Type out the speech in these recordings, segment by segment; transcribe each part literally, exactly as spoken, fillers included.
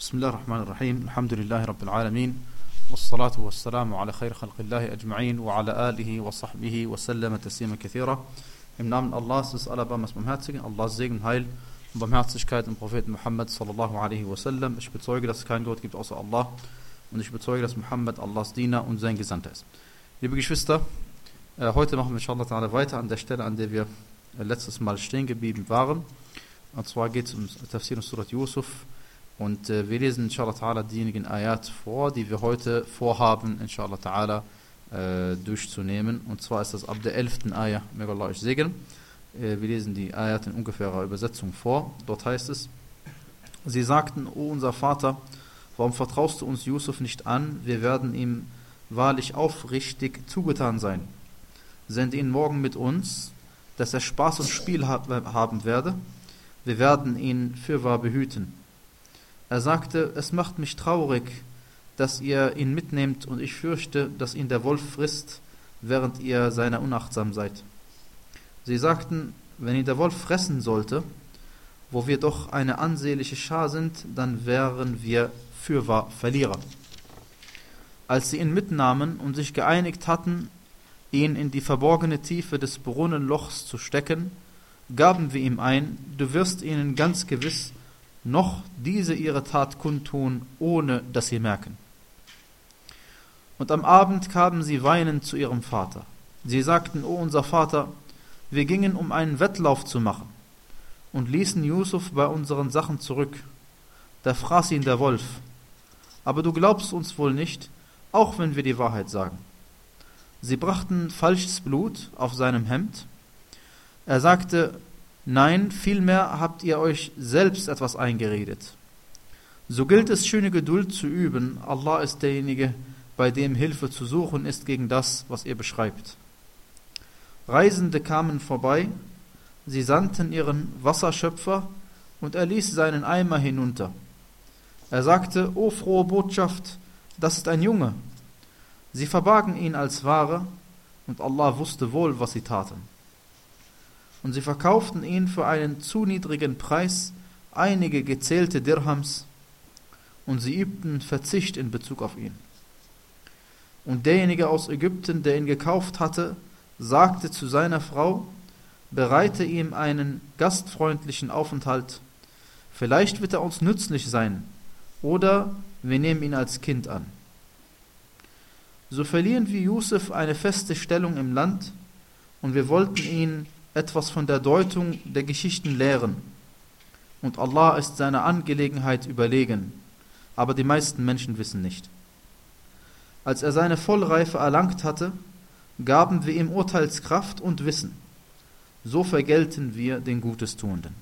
بسم الله الرحمن الرحيم الحمد لله رب العالمين والصلاة والسلام على خير خلق الله أجمعين وعلى آله وصحبه وسلم تسليما كثيرا. Im Namen Allahs des Allerbarmers Barmherzigen, Allahs Segen, Heil und Barmherzigkeit im Propheten Muhammad sallallahu alaihi wasallam. Ich bezeuge, dass es keinen Gott gibt außer Allah und ich bezeuge, dass Muhammad Allahs Diener und sein Gesandter ist. Liebe Geschwister, heute machen wir inshallah ta'ala weiter an der Stelle, an der wir letztes Mal stehen geblieben waren. Und zwar geht es um Tafsir und Surat Yusuf. Und äh, wir lesen inshallah ta'ala diejenigen Ayat vor, die wir heute vorhaben, inshallah ta'ala äh, durchzunehmen. Und zwar ist das ab der elften Ayah, möge Allah euch segnen. Äh, wir lesen die Ayat in ungefährer Übersetzung vor. Dort heißt es: Sie sagten, O unser Vater, warum vertraust du uns Yusuf nicht an? Wir werden ihm wahrlich aufrichtig zugetan sein. Sende ihn morgen mit uns, dass er Spaß und Spiel ha- haben werde. Wir werden ihn fürwahr behüten. Er sagte, es macht mich traurig, dass ihr ihn mitnehmt und ich fürchte, dass ihn der Wolf frisst, während ihr seiner unachtsam seid. Sie sagten, wenn ihn der Wolf fressen sollte, wo wir doch eine ansehnliche Schar sind, dann wären wir fürwahr Verlierer. Als sie ihn mitnahmen und sich geeinigt hatten, ihn in die verborgene Tiefe des Brunnenlochs zu stecken, gaben wir ihm ein, du wirst ihnen ganz gewiss noch diese ihre Tat kundtun, ohne dass sie merken. Und am Abend kamen sie weinend zu ihrem Vater. Sie sagten, O unser Vater, wir gingen, um einen Wettlauf zu machen, und ließen Yusuf bei unseren Sachen zurück. Da fraß ihn der Wolf. Aber du glaubst uns wohl nicht, auch wenn wir die Wahrheit sagen. Sie brachten falsches Blut auf seinem Hemd. Er sagte, nein, vielmehr habt ihr euch selbst etwas eingeredet. So gilt es, schöne Geduld zu üben. Allah ist derjenige, bei dem Hilfe zu suchen ist gegen das, was ihr beschreibt. Reisende kamen vorbei, sie sandten ihren Wasserschöpfer und er ließ seinen Eimer hinunter. Er sagte, O frohe Botschaft, das ist ein Junge. Sie verbargen ihn als Ware und Allah wusste wohl, was sie taten. Und sie verkauften ihn für einen zu niedrigen Preis, einige gezählte Dirhams, und sie übten Verzicht in Bezug auf ihn. Und derjenige aus Ägypten, der ihn gekauft hatte, sagte zu seiner Frau, bereite ihm einen gastfreundlichen Aufenthalt, vielleicht wird er uns nützlich sein, oder wir nehmen ihn als Kind an. So verliehen wir Yusuf eine feste Stellung im Land, und wir wollten ihn etwas von der Deutung der Geschichten lehren. Und Allah ist seiner Angelegenheit überlegen, aber die meisten Menschen wissen nicht. Als er seine Vollreife erlangt hatte, gaben wir ihm Urteilskraft und Wissen. So vergelten wir den Gutestuenden.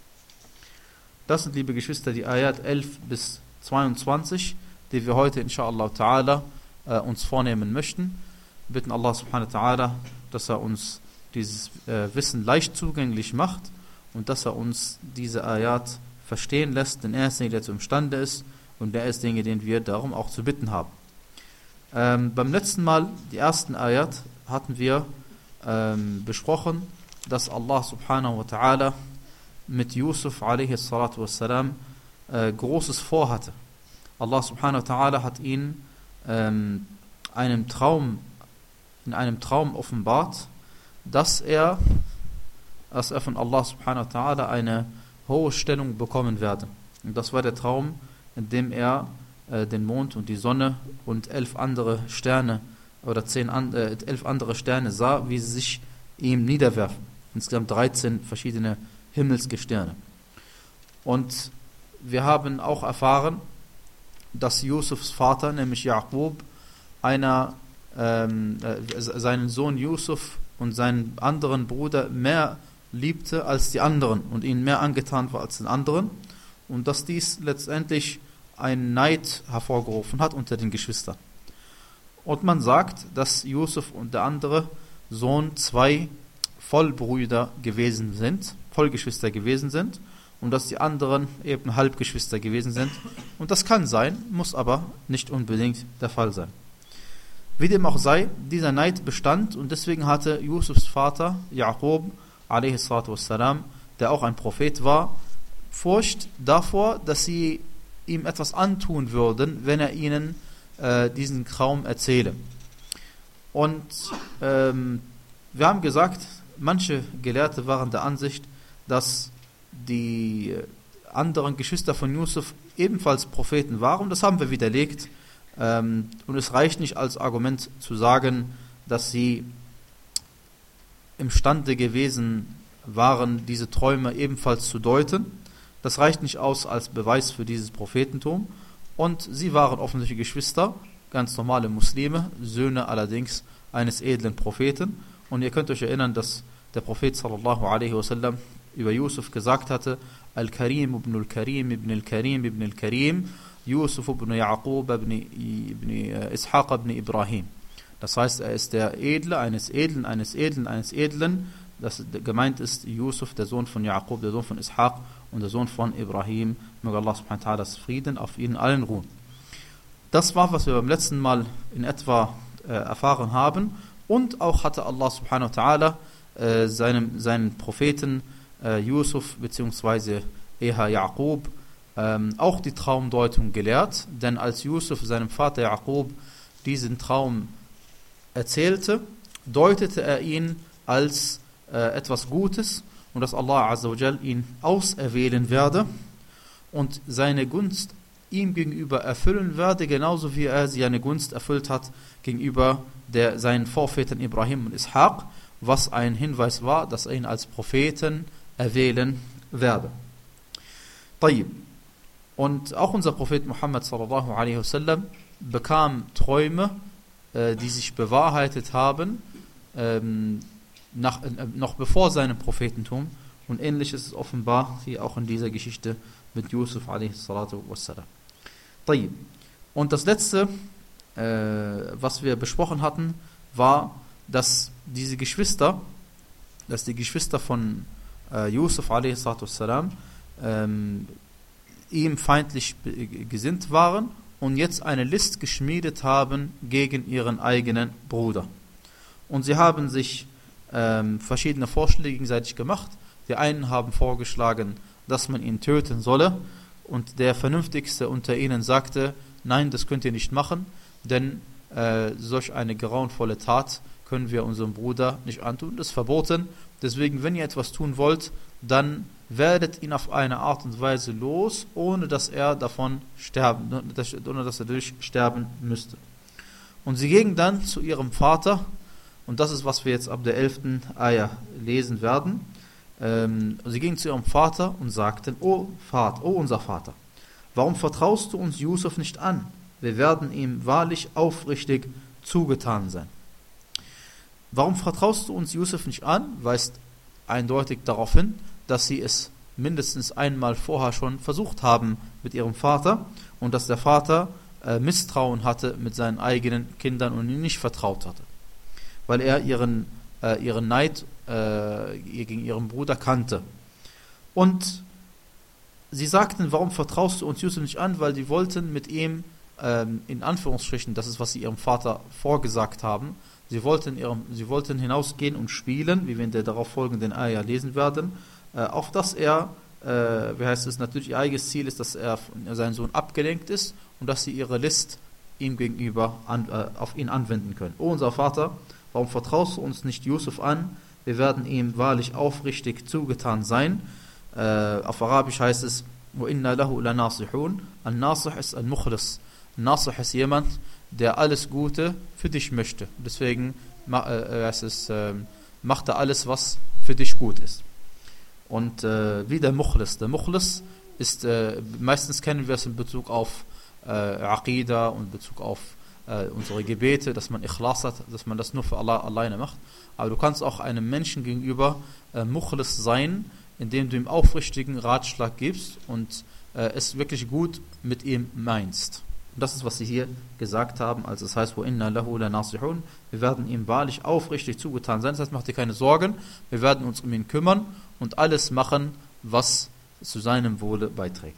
Das sind, liebe Geschwister, die Ayat elf bis zweiundzwanzig, die wir heute inshallah ta'ala äh, uns vornehmen möchten. Wir bitten Allah subhanahu wa ta'ala, dass er uns dieses äh, Wissen leicht zugänglich macht und dass er uns diese Ayat verstehen lässt, denn er ist derjenige, der zu imstande ist und der ist derjenige, den wir darum auch zu bitten haben. Ähm, beim letzten Mal, die ersten Ayat, hatten wir ähm, besprochen, dass Allah subhanahu wa ta'ala mit Yusuf alaihi salatu wassalam äh, Großes vorhatte. Allah subhanahu wa ta'ala hat ihn ähm, einem Traum, in einem Traum offenbart, dass er, dass er von Allah subhanahu wa ta'ala eine hohe Stellung bekommen werde. Und das war der Traum, in dem er äh, den Mond und die Sonne und elf andere Sterne oder zehn an, äh, elf andere Sterne sah, wie sie sich ihm niederwerfen. Insgesamt dreizehn verschiedene Himmelsgestirne. Und wir haben auch erfahren, dass Yusufs Vater, nämlich Jaqub, einer ähm, äh, seinen Sohn Yusuf und seinen anderen Bruder mehr liebte als die anderen und ihnen mehr angetan war als den anderen und dass dies letztendlich einen Neid hervorgerufen hat unter den Geschwistern. Und man sagt, dass Yusuf und der andere Sohn zwei Vollbrüder gewesen sind, Vollgeschwister gewesen sind und dass die anderen eben Halbgeschwister gewesen sind. Und das kann sein, muss aber nicht unbedingt der Fall sein. Wie dem auch sei, dieser Neid bestand und deswegen hatte Yusufs Vater, Jaqub, alaihi salatu wassalam, der auch ein Prophet war, Furcht davor, dass sie ihm etwas antun würden, wenn er ihnen äh, diesen Traum erzähle. Und ähm, wir haben gesagt, manche Gelehrte waren der Ansicht, dass die anderen Geschwister von Yusuf ebenfalls Propheten waren. Das haben wir widerlegt. Ähm, und es reicht nicht als Argument zu sagen, dass sie imstande gewesen waren, diese Träume ebenfalls zu deuten. Das reicht nicht aus als Beweis für dieses Prophetentum. Und sie waren offensichtlich Geschwister, ganz normale Muslime, Söhne allerdings eines edlen Propheten. Und ihr könnt euch erinnern, dass der Prophet sallallahu alaihi wasallam über Yusuf gesagt hatte: Al-Karim ibn al-Karim ibn al-Karim ibn al-Karim, Yusuf ibn Yaqub ibn, ibn Ishaq ibn Ibrahim. Das heißt, er ist der Edle eines Edlen, eines Edlen, eines Edlen. Das gemeint ist Yusuf, der Sohn von Yaqub, der Sohn von Ishaq und der Sohn von Ibrahim. Möge Allah subhanahu wa ta'ala Frieden auf ihnen allen ruhen. Das war, was wir beim letzten Mal in etwa äh, erfahren haben. Und auch hatte Allah subhanahu wa ta'ala äh, seinem, seinen Propheten äh, Yusuf bzw. eher Yaqub ähm, auch die Traumdeutung gelehrt. Denn als Yusuf seinem Vater Yaqub diesen Traum erzählte, deutete er ihn als äh, etwas Gutes und dass Allah azza wa jal ihn auserwählen werde und seine Gunst ihm gegenüber erfüllen werde, genauso wie er seine Gunst erfüllt hat gegenüber der, seinen Vorvätern Ibrahim und Ishaq, was ein Hinweis war, dass er ihn als Propheten erwählen werde. Tayyib. Und auch unser Prophet Muhammad sallallahu alaihi wasallam bekam Träume, äh, die sich bewahrheitet haben, ähm, nach, äh, noch bevor seinem Prophetentum. Und ähnliches ist offenbar hier auch in dieser Geschichte mit Yusuf alaihi salatu wassalam. Tayyib. Und das letzte, äh, was wir besprochen hatten, war, dass diese Geschwister, dass die Geschwister von äh, Yusuf alaihi salatu wassalam ähm, ihm feindlich gesinnt waren und jetzt eine List geschmiedet haben gegen ihren eigenen Bruder. Und sie haben sich ähm, verschiedene Vorschläge gegenseitig gemacht. Die einen haben vorgeschlagen, dass man ihn töten solle, und der Vernünftigste unter ihnen sagte: Nein, das könnt ihr nicht machen, denn äh, solch eine grauenvolle Tat können wir unserem Bruder nicht antun, das ist verboten. Deswegen, wenn ihr etwas tun wollt, dann werdet ihn auf eine Art und Weise los, ohne dass er davon sterben, ohne dass er durch sterben müsste. Und sie gingen dann zu ihrem Vater, und das ist, was wir jetzt ab der elften Ayah lesen werden. Ähm, sie gingen zu ihrem Vater und sagten: O Vater, o unser Vater, warum vertraust du uns Yusuf nicht an? Wir werden ihm wahrlich aufrichtig zugetan sein. Warum vertraust du uns Yusuf nicht an? Weist eindeutig darauf hin, dass sie es mindestens einmal vorher schon versucht haben mit ihrem Vater und dass der Vater äh, Misstrauen hatte mit seinen eigenen Kindern und ihnen nicht vertraut hatte, weil er ihren, äh, ihren Neid äh, gegen ihren Bruder kannte. Und sie sagten: Warum vertraust du uns Yusuf nicht an? Weil die wollten mit ihm, ähm, in Anführungsstrichen, das ist, was sie ihrem Vater vorgesagt haben, sie wollten, ihrem, sie wollten hinausgehen und spielen, wie wir in der darauf folgenden Ayah lesen werden, äh, auf dass er, äh, wie heißt es, natürlich ihr eigenes Ziel ist, dass er von seinem Sohn abgelenkt ist und dass sie ihre List ihm gegenüber an, äh, auf ihn anwenden können. O unser Vater, warum vertraust du uns nicht Yusuf an? Wir werden ihm wahrlich aufrichtig zugetan sein. Äh, auf Arabisch heißt es: وَإِنَّا لَهُ لَنَاصِحُونَ. An-Nasih ist ein Mukhlis. Nasih ist jemand, der alles Gute für dich möchte. Deswegen äh, es ist, äh, macht er alles, was für dich gut ist. Und äh, wie der Mukhlis. Der Mukhlis ist, äh, meistens kennen wir es in Bezug auf äh, Aqida und in Bezug auf äh, unsere Gebete, dass man Ikhlas hat, dass man das nur für Allah alleine macht. Aber du kannst auch einem Menschen gegenüber äh, Mukhlis sein, indem du ihm aufrichtigen Ratschlag gibst und äh, es wirklich gut mit ihm meinst. Und das ist, was sie hier gesagt haben, als es heißt: وَإِنَّا لَهُ لَنَاصِحُونَ. Wir werden ihm wahrlich aufrichtig zugetan sein. Das heißt, mach dir keine Sorgen, wir werden uns um ihn kümmern und alles machen, was zu seinem Wohle beiträgt.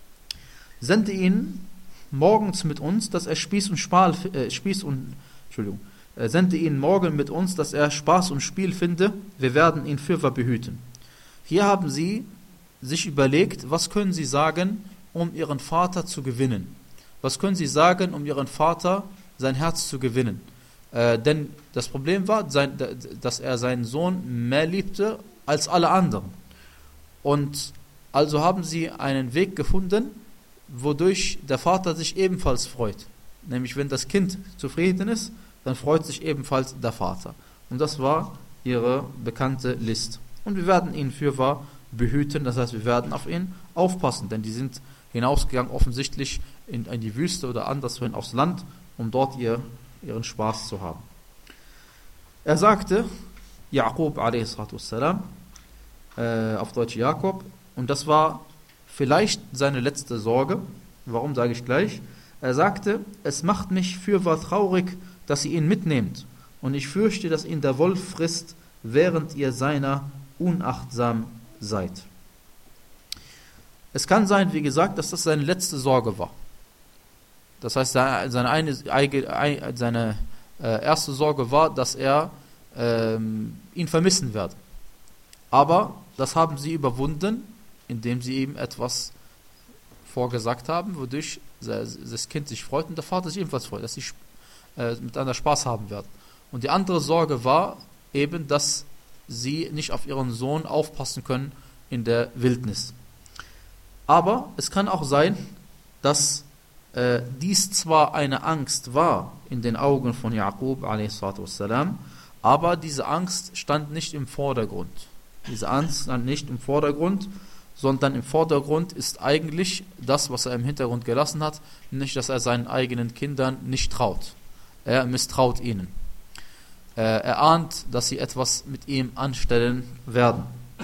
Sende ihn morgens mit uns, dass er Spieß und Spaß, äh, Spieß und, Entschuldigung, äh, sende ihn morgen mit uns, dass er Spaß und Spiel finde, wir werden ihn fürwahr behüten. Hier haben sie sich überlegt, was können sie sagen, um ihren Vater zu gewinnen? Was können sie sagen, um ihren Vater, sein Herz zu gewinnen? Äh, denn das Problem war, sein, dass er seinen Sohn mehr liebte als alle anderen. Und also haben sie einen Weg gefunden, wodurch der Vater sich ebenfalls freut. Nämlich wenn das Kind zufrieden ist, dann freut sich ebenfalls der Vater. Und das war ihre bekannte List. Und wir werden ihn fürwahr behüten, das heißt, wir werden auf ihn aufpassen, denn die sind hinausgegangen offensichtlich in, in die Wüste oder anderswohin aufs Land, um dort ihr, ihren Spaß zu haben. Er sagte, Jaqub a s, äh, auf Deutsch Jakob, und das war vielleicht seine letzte Sorge. Warum, sage ich gleich. Er sagte, es macht mich fürwahr traurig, dass ihr ihn mitnehmt, und ich fürchte, dass ihn der Wolf frisst, während ihr seiner unachtsam seid. Es kann sein, wie gesagt, dass das seine letzte Sorge war. Das heißt, seine, eine, seine äh, erste Sorge war, dass er ähm, ihn vermissen werde. Aber das haben sie überwunden, indem sie ihm etwas vorgesagt haben, wodurch das Kind sich freut und der Vater sich ebenfalls freut, dass sie äh, miteinander Spaß haben werden. Und die andere Sorge war eben, dass sie nicht auf ihren Sohn aufpassen können in der Wildnis. Aber es kann auch sein, dass äh, dies zwar eine Angst war in den Augen von Jaqub a s, aber diese Angst stand nicht im Vordergrund. Diese Angst stand nicht im Vordergrund, sondern im Vordergrund ist eigentlich das, was er im Hintergrund gelassen hat, nämlich, dass er seinen eigenen Kindern nicht traut. Er misstraut ihnen. Äh, er ahnt, dass sie etwas mit ihm anstellen werden.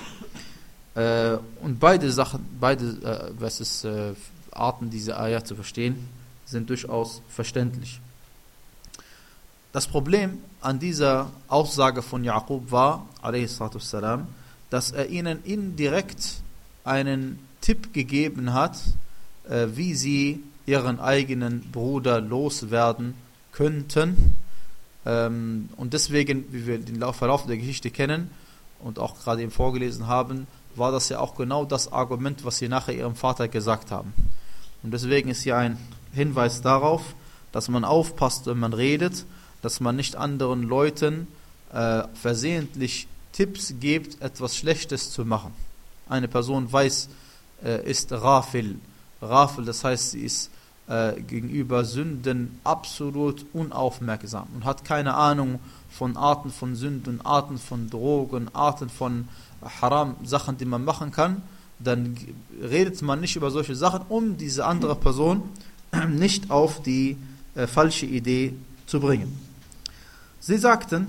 Äh, und beide Sachen, beide äh, was ist, äh, Arten, diese Ayah zu verstehen, sind durchaus verständlich. Das Problem an dieser Aussage von Jaqub war, a.s., dass er ihnen indirekt einen Tipp gegeben hat, äh, wie sie ihren eigenen Bruder loswerden könnten. Ähm, und deswegen, wie wir den Verlauf der Geschichte kennen und auch gerade eben vorgelesen haben, war das ja auch genau das Argument, was sie nachher ihrem Vater gesagt haben. Und deswegen ist hier ein Hinweis darauf, dass man aufpasst, wenn man redet, dass man nicht anderen Leuten äh, versehentlich Tipps gibt, etwas Schlechtes zu machen. Eine Person weiß, äh, ist Rafil. Rafil, das heißt, sie ist äh, gegenüber Sünden absolut unaufmerksam und hat keine Ahnung von Arten von Sünden, Arten von Drogen, Arten von Haram, Sachen, die man machen kann. Dann redet man nicht über solche Sachen, um diese andere Person nicht auf die äh, falsche Idee zu bringen. Sie sagten,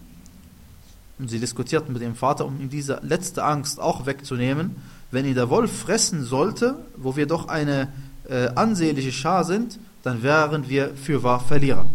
und sie diskutierten mit dem Vater, um ihm diese letzte Angst auch wegzunehmen, wenn ihn der Wolf fressen sollte, wo wir doch eine äh, ansehnliche Schar sind, dann wären wir fürwahr Verlierer.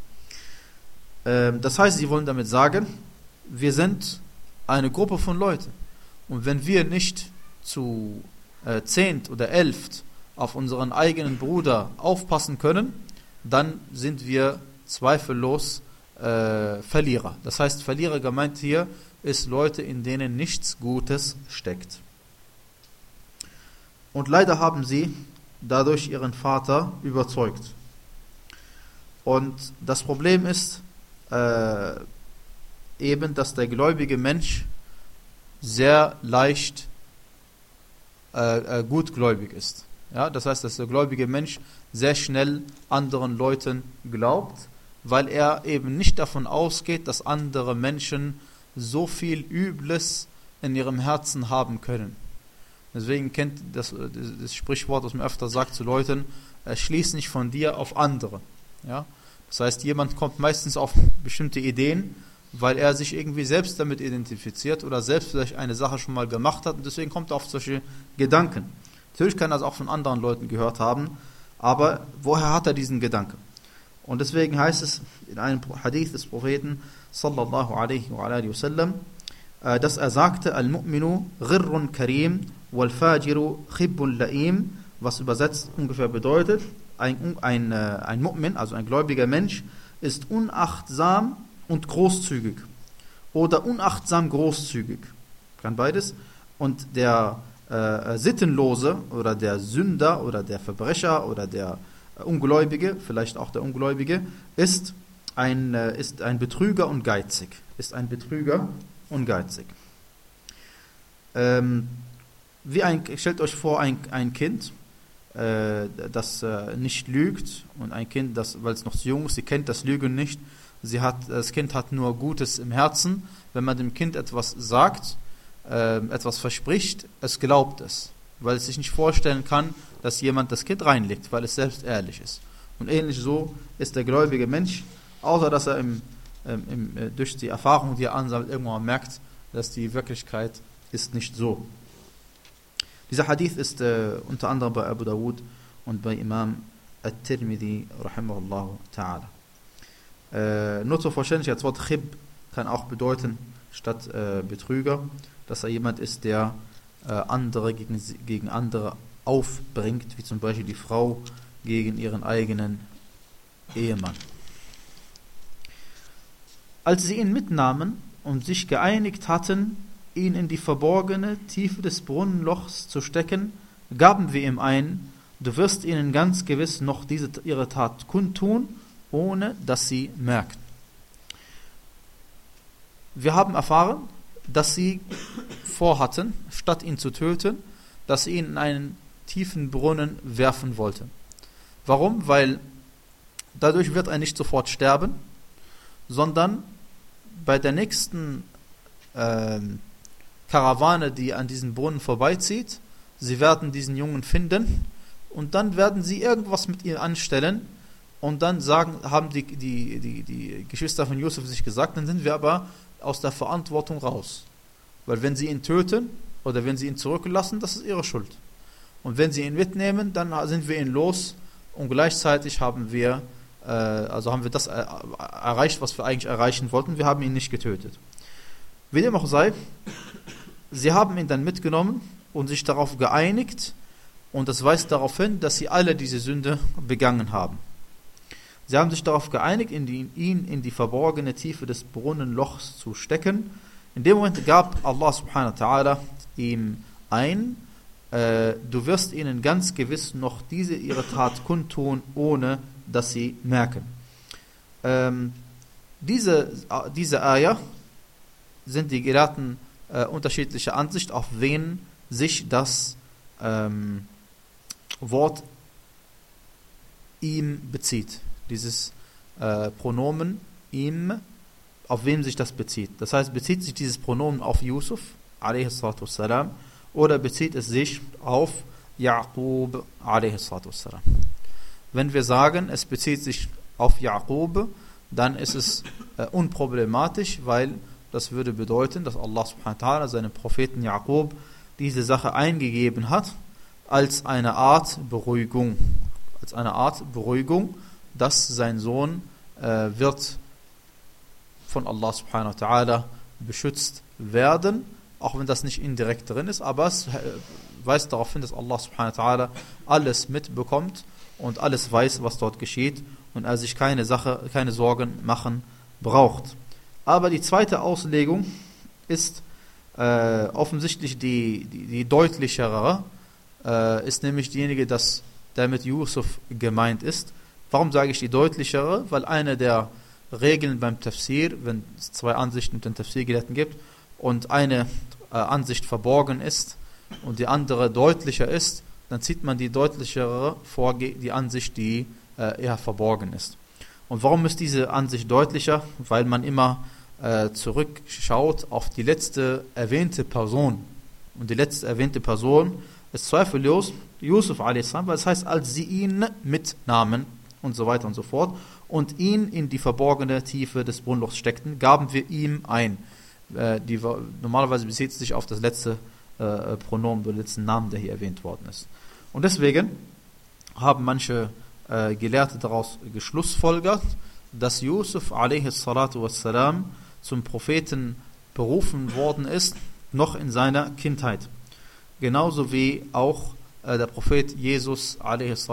Ähm, das heißt, sie wollen damit sagen, wir sind eine Gruppe von Leuten. Und wenn wir nicht zu äh, zehnt oder elft auf unseren eigenen Bruder aufpassen können, dann sind wir zweifellos Äh, Verlierer. Das heißt, Verlierer gemeint hier ist Leute, in denen nichts Gutes steckt. Und leider haben sie dadurch ihren Vater überzeugt. Und das Problem ist äh, eben, dass der gläubige Mensch sehr leicht äh, äh, gutgläubig ist. Ja, das heißt, dass der gläubige Mensch sehr schnell anderen Leuten glaubt, weil er eben nicht davon ausgeht, dass andere Menschen so viel Übles in ihrem Herzen haben können. Deswegen kennt das, das Sprichwort, das man öfter sagt zu Leuten, schließ nicht von dir auf andere. Ja? Das heißt, jemand kommt meistens auf bestimmte Ideen, weil er sich irgendwie selbst damit identifiziert oder selbst vielleicht eine Sache schon mal gemacht hat und deswegen kommt er auf solche Gedanken. Natürlich kann er das auch von anderen Leuten gehört haben, aber woher hat er diesen Gedanken? Und deswegen heißt es in einem Hadith des Propheten sallallahu alaihi wa alihi wasallam, dass er sagte, Al-Mu'minu ghirrun karim wal-fajiru khibbun la'im, was übersetzt ungefähr bedeutet, ein, ein, ein Mu'min, also ein gläubiger Mensch, ist unachtsam und großzügig oder unachtsam großzügig. Kann beides. Und der äh, Sittenlose oder der Sünder oder der Verbrecher oder der äh, Ungläubige, vielleicht auch der Ungläubige, ist ein, äh, ist ein Betrüger und geizig. Ist ein Betrüger und geizig. Ähm, wie ein, stellt euch vor, ein, ein Kind, äh, das äh, nicht lügt, und ein Kind, das, weil es noch zu jung ist, sie kennt das Lügen nicht. Sie hat, das Kind hat nur Gutes im Herzen. Wenn man dem Kind etwas sagt, äh, etwas verspricht, es glaubt es, weil es sich nicht vorstellen kann, dass jemand das Kind reinlegt, weil es selbst ehrlich ist. Und ähnlich so ist der gläubige Mensch, außer dass er im, ähm, im, äh, durch die Erfahrung, die er ansammelt, irgendwann merkt, dass die Wirklichkeit ist nicht so. Dieser Hadith ist äh, unter anderem bei Abu Dawud und bei Imam At-Tirmidhi rahimahullah ta'ala. Äh, nur zur Verständlichkeit, das Wort Khib kann auch bedeuten, statt äh, Betrüger, dass er jemand ist, der äh, andere gegen, gegen andere aufbringt, wie zum Beispiel die Frau gegen ihren eigenen Ehemann. Als sie ihn mitnahmen und sich geeinigt hatten, ihn in die verborgene Tiefe des Brunnenlochs zu stecken, gaben wir ihm ein, du wirst ihnen ganz gewiss noch diese ihre Tat kundtun, ohne dass sie merken. Wir haben erfahren, dass sie vorhatten, statt ihn zu töten, dass sie ihn in einen tiefen Brunnen werfen wollten. Warum? Weil dadurch wird er nicht sofort sterben, sondern bei der nächsten äh, Karawane, die an diesem Brunnen vorbeizieht, sie werden diesen Jungen finden und dann werden sie irgendwas mit ihm anstellen und dann sagen, haben die, die, die, die Geschwister von Yusuf sich gesagt, dann sind wir aber aus der Verantwortung raus. Weil wenn sie ihn töten oder wenn sie ihn zurücklassen, das ist ihre Schuld. Und wenn sie ihn mitnehmen, dann sind wir ihn los und gleichzeitig haben wir, äh, also haben wir das er, erreicht, was wir eigentlich erreichen wollten. Wir haben ihn nicht getötet. Wie dem auch sei, sie haben ihn dann mitgenommen und sich darauf geeinigt, und das weist darauf hin, dass sie alle diese Sünde begangen haben. Sie haben sich darauf geeinigt, in die, ihn in die verborgene Tiefe des Brunnenlochs zu stecken. In dem Moment gab Allah subhanahu wa ta'ala ihm ein, äh, du wirst ihnen ganz gewiss noch diese ihre Tat kundtun, ohne dass sie merken. Ähm, diese, diese Ayah sind die Gelehrten äh, unterschiedlicher Ansicht, auf wen sich das ähm, Wort ihm bezieht. Dieses äh, Pronomen ihm, auf wem sich das bezieht. Das heißt, bezieht sich dieses Pronomen auf Yusuf, a.s. oder bezieht es sich auf Yaqub, a.s. Wenn wir sagen, es bezieht sich auf Yaqub, dann ist es äh, unproblematisch, weil das würde bedeuten, dass Allah subhanahu wa ta'ala seinem Propheten Yaqub diese Sache eingegeben hat, als eine Art Beruhigung. Als eine Art Beruhigung, dass sein Sohn äh, wird von Allah subhanahu wa ta'ala beschützt werden, auch wenn das nicht indirekt drin ist, aber es äh, weist darauf hin, dass Allah subhanahu wa ta'ala alles mitbekommt und alles weiß, was dort geschieht, und er sich keine Sache, keine Sorgen machen braucht. Aber die zweite Auslegung ist äh, offensichtlich die, die, die deutlichere, äh, ist nämlich diejenige, dass damit Yusuf gemeint ist. Warum sage ich die deutlichere? Weil eine der Regeln beim Tafsir, wenn es zwei Ansichten mit den Tafsirgelehrten gibt und eine äh, Ansicht verborgen ist und die andere deutlicher ist, dann zieht man die deutlichere vor die Ansicht, die äh, eher verborgen ist. Und warum ist diese Ansicht deutlicher? Weil man immer äh, zurückschaut auf die letzte erwähnte Person. Und die letzte erwähnte Person ist zweifellos Yusuf a s, weil es heißt, als sie ihn mitnahmen und so weiter und so fort und ihn in die verborgene Tiefe des Brunnenlochs steckten, gaben wir ihm ein. Äh, die, normalerweise bezieht es sich auf das letzte äh, Pronomen, den letzten Namen, der hier erwähnt worden ist. Und deswegen haben manche äh, Gelehrte daraus geschlussfolgert, dass Yusuf a.s. zum Propheten berufen worden ist, noch in seiner Kindheit. Genauso wie auch äh, der Prophet Jesus a.s.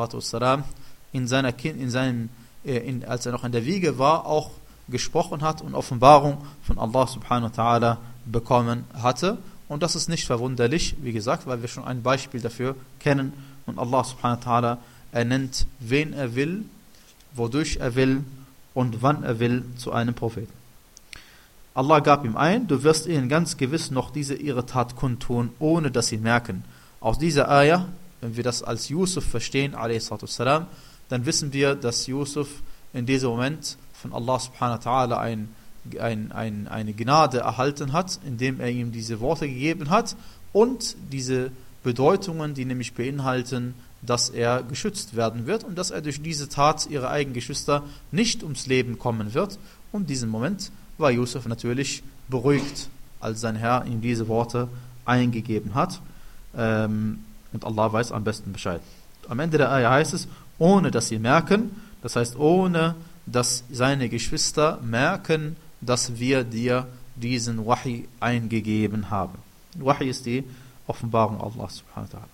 in seiner kind, in seinem, äh, in, als er noch in der Wiege war, auch gesprochen hat und Offenbarung von Allah subhanahu wa ta'ala bekommen hatte. Und das ist nicht verwunderlich, wie gesagt, weil wir schon ein Beispiel dafür kennen. Und Allah subhanahu wa ta'ala, er nennt, wen er will, wodurch er will und wann er will zu einem Propheten. Allah gab ihm ein, du wirst ihnen ganz gewiss noch diese ihre Tat kundtun, ohne dass sie merken. Aus dieser Ayah, wenn wir das als Yusuf verstehen, a s., dann wissen wir, dass Yusuf in diesem Moment von Allah subhanahu wa ta'ala ein, ein, ein, eine Gnade erhalten hat, indem er ihm diese Worte gegeben hat und diese Bedeutungen, die nämlich beinhalten, dass er geschützt werden wird und dass er durch diese Tat ihrer eigenen Geschwister nicht ums Leben kommen wird. Und in diesem Moment war Yusuf natürlich beruhigt, als sein Herr ihm diese Worte eingegeben hat. Ähm, und Allah weiß am besten Bescheid. Am Ende der Ayah heißt es, ohne dass sie merken, das heißt ohne dass seine Geschwister merken, dass wir dir diesen Wahi eingegeben haben. Wahi ist die Offenbarung Allah subhanahu wa ta'ala.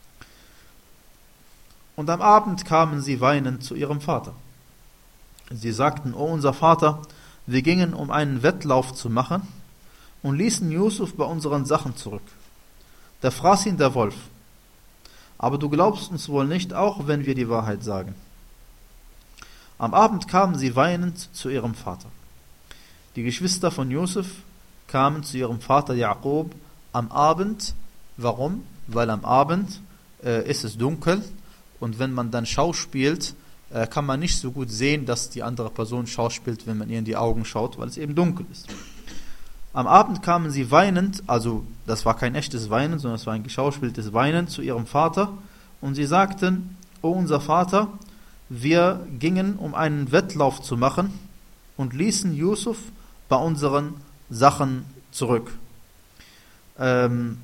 Und am Abend kamen sie weinend zu ihrem Vater. Sie sagten, o unser Vater, wir gingen, um einen Wettlauf zu machen und ließen Yusuf bei unseren Sachen zurück. Da fraß ihn der Wolf. Aber du glaubst uns wohl nicht, auch wenn wir die Wahrheit sagen. Am Abend kamen sie weinend zu ihrem Vater. Die Geschwister von Yusuf kamen zu ihrem Vater Jakob am Abend. Warum? Weil am Abend äh, ist es dunkel und wenn man dann schauspielt, äh, kann man nicht so gut sehen, dass die andere Person schauspielt, wenn man ihr in die Augen schaut, weil es eben dunkel ist. Am Abend kamen sie weinend, also das war kein echtes Weinen, sondern es war ein geschauspieltes Weinen zu ihrem Vater und sie sagten, o unser Vater, wir gingen, um einen Wettlauf zu machen und ließen Yusuf bei unseren Sachen zurück. Ähm,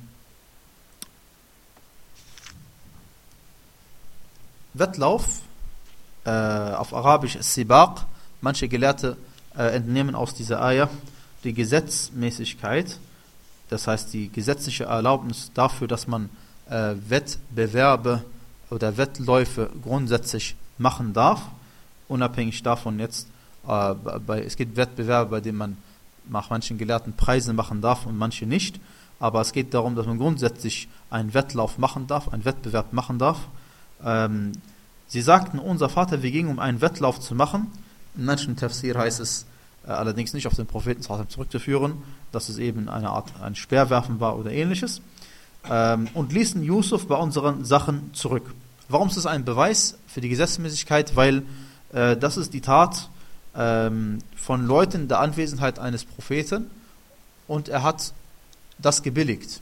Wettlauf, äh, auf Arabisch Sibaq, manche Gelehrte äh, entnehmen aus dieser Ayah die Gesetzmäßigkeit, das heißt die gesetzliche Erlaubnis dafür, dass man äh, Wettbewerbe oder Wettläufe grundsätzlich machen darf, unabhängig davon jetzt, äh, bei, es gibt Wettbewerbe, bei denen man nach manchen Gelehrten Preise machen darf und manche nicht, aber es geht darum, dass man grundsätzlich einen Wettlauf machen darf, einen Wettbewerb machen darf. Ähm, sie sagten, unser Vater, wir gingen, um einen Wettlauf zu machen. In manchen Tafsir heißt es äh, allerdings nicht auf den Propheten zurückzuführen, dass es eben eine Art ein Speerwerfen war oder ähnliches. Ähm, und ließen Yusuf bei unseren Sachen zurück. Warum ist das ein Beweis für die Gesetzmäßigkeit? Weil äh, das ist die Tat ähm, von Leuten in der Anwesenheit eines Propheten und er hat das gebilligt.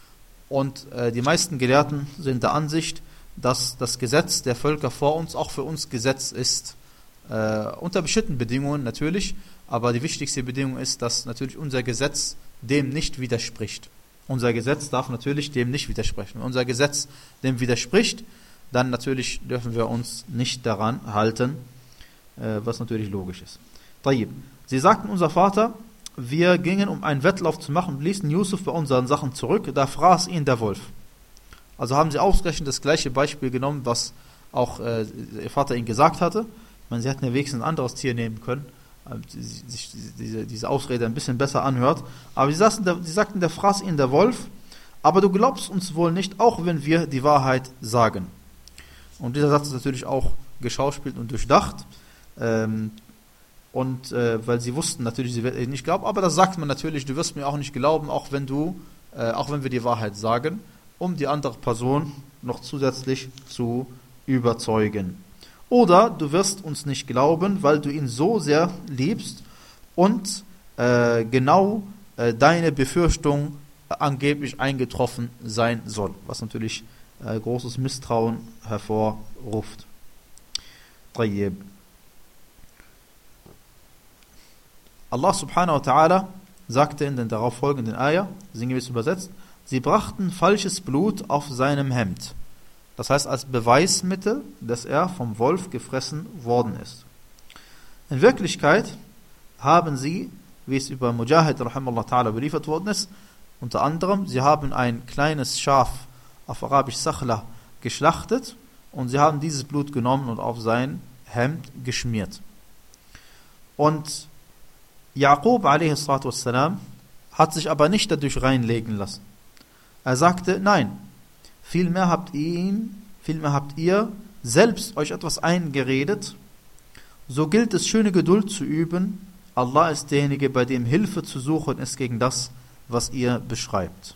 Und äh, die meisten Gelehrten sind der Ansicht, dass das Gesetz der Völker vor uns auch für uns Gesetz ist. Äh, unter bestimmten Bedingungen natürlich, aber die wichtigste Bedingung ist, dass natürlich unser Gesetz dem nicht widerspricht. Unser Gesetz darf natürlich dem nicht widersprechen. Wenn unser Gesetz dem widerspricht, dann natürlich dürfen wir uns nicht daran halten, äh, was natürlich logisch ist. Tayyib. Sie sagten, unser Vater, wir gingen, um einen Wettlauf zu machen und ließen Yusuf bei unseren Sachen zurück, da fraß ihn der Wolf. Also haben sie ausgerechnet das gleiche Beispiel genommen, was auch äh, ihr Vater ihnen gesagt hatte. Ich meine, sie hätten ja wenigstens ein anderes Tier nehmen können, damit sich diese, diese Ausrede ein bisschen besser anhört. Aber sie, saßen, sie sagten, der fraß ihn der Wolf, aber du glaubst uns wohl nicht, auch wenn wir die Wahrheit sagen. Und dieser Satz ist natürlich auch geschauspielt und durchdacht. Ähm, und äh, weil sie wussten natürlich, sie werden nicht glauben, aber das sagt man natürlich, du wirst mir auch nicht glauben, auch wenn du, äh, auch wenn wir die Wahrheit sagen, um die andere Person noch zusätzlich zu überzeugen. Oder du wirst uns nicht glauben, weil du ihn so sehr liebst und äh, genau äh, deine Befürchtung äh, angeblich eingetroffen sein soll, was natürlich äh, großes Misstrauen hervorruft. Tayyib. Allah subhanahu wa ta'ala sagte in den darauf folgenden Ayah, sinngemäß übersetzt, sie brachten falsches Blut auf seinem Hemd. Das heißt als Beweismittel, dass er vom Wolf gefressen worden ist. In Wirklichkeit haben sie, wie es über Mujahid rahimahullah ta'ala beliefert worden ist, unter anderem, sie haben ein kleines Schaf, auf Arabisch Sakhla, geschlachtet und sie haben dieses Blut genommen und auf sein Hemd geschmiert. Und Jakob a s. hat sich aber nicht dadurch reinlegen lassen. Er sagte, nein, vielmehr habt ihr ihn, vielmehr habt ihr selbst euch etwas eingeredet, so gilt es, schöne Geduld zu üben. Allah ist derjenige, bei dem Hilfe zu suchen ist gegen das, was ihr beschreibt.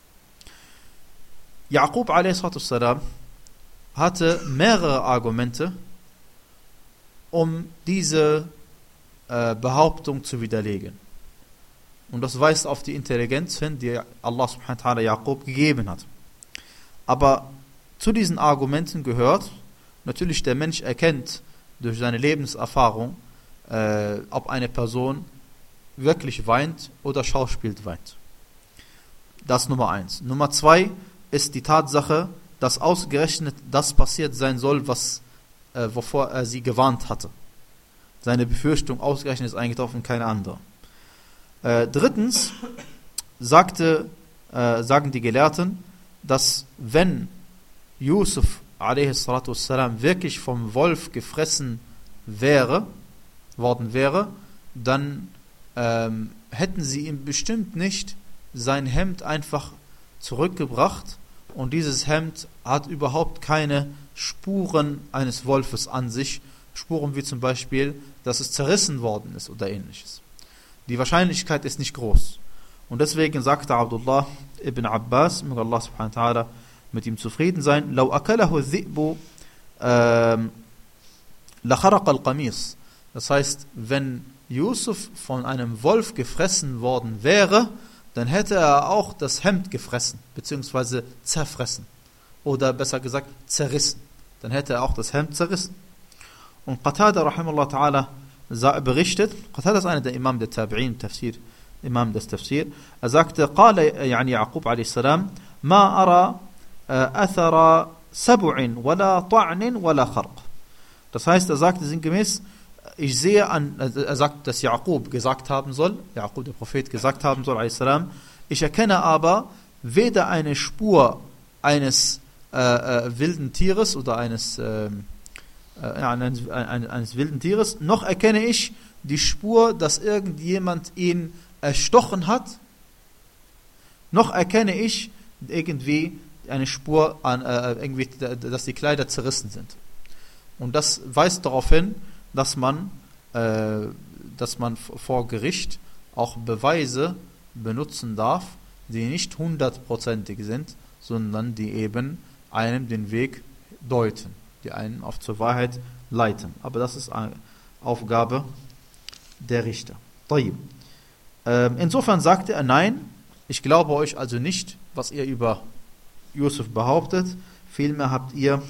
Yaqub a s. hatte mehrere Argumente, um diese äh, Behauptung zu widerlegen. Und das weist auf die Intelligenz hin, die Allah subhanahu wa ta'ala Yaqub gegeben hat. Aber zu diesen Argumenten gehört, natürlich der Mensch erkennt durch seine Lebenserfahrung, äh, ob eine Person wirklich weint oder schauspielt weint. Das Nummer eins. Nummer zwei ist die Tatsache, dass ausgerechnet das passiert sein soll, was, äh, wovor er sie gewarnt hatte. Seine Befürchtung ausgerechnet ist eingetroffen, keine andere. Äh, drittens sagte, äh, sagen die Gelehrten, dass wenn Yusuf a s. wirklich vom Wolf gefressen wäre, worden wäre, dann ähm, hätten sie ihm bestimmt nicht sein Hemd einfach zurückgebracht, und dieses Hemd hat überhaupt keine Spuren eines Wolfes an sich, Spuren wie zum Beispiel, dass es zerrissen worden ist oder ähnliches. Die Wahrscheinlichkeit ist nicht groß. Und deswegen sagte Abdullah ibn Abbas, möge Allah subhanahu wa ta'ala mit ihm zufrieden sein, لو أكله الذئب لخرق القميص. Das heißt, wenn Yusuf von einem Wolf gefressen worden wäre, dann hätte er auch das Hemd gefressen, beziehungsweise zerfressen. Oder besser gesagt, zerrissen. Dann hätte er auch das Hemd zerrissen. Und Qatada, rahimahullah ta'ala, berichtet, Qatada ist einer der Imam der Tabi'in, Tafsir, Imam des Tafsir, er sagte, قال يعني يعقوب عليه السلام ما أرى أثر سبع ولا طعن ولا خرق. Das heißt, er sagte sinngemäß, ich sehe an, er sagt, dass Yaqub gesagt haben soll, Yaqub, der Prophet, gesagt haben soll, salam, ich erkenne aber weder eine Spur eines äh, äh, wilden Tieres oder eines, äh, äh, eines, eines, eines wilden Tieres, noch erkenne ich die Spur, dass irgendjemand ihn erstochen hat, noch erkenne ich irgendwie eine Spur, an, äh, irgendwie, dass die Kleider zerrissen sind. Und das weist darauf hin, dass man, äh, dass man vor Gericht auch Beweise benutzen darf, die nicht hundertprozentig sind, sondern die eben einem den Weg deuten, die einen auf zur Wahrheit leiten. Aber das ist eine Aufgabe der Richter. Ähm, insofern sagte er, nein, ich glaube euch also nicht, was ihr über Yusuf behauptet, vielmehr habt ihr,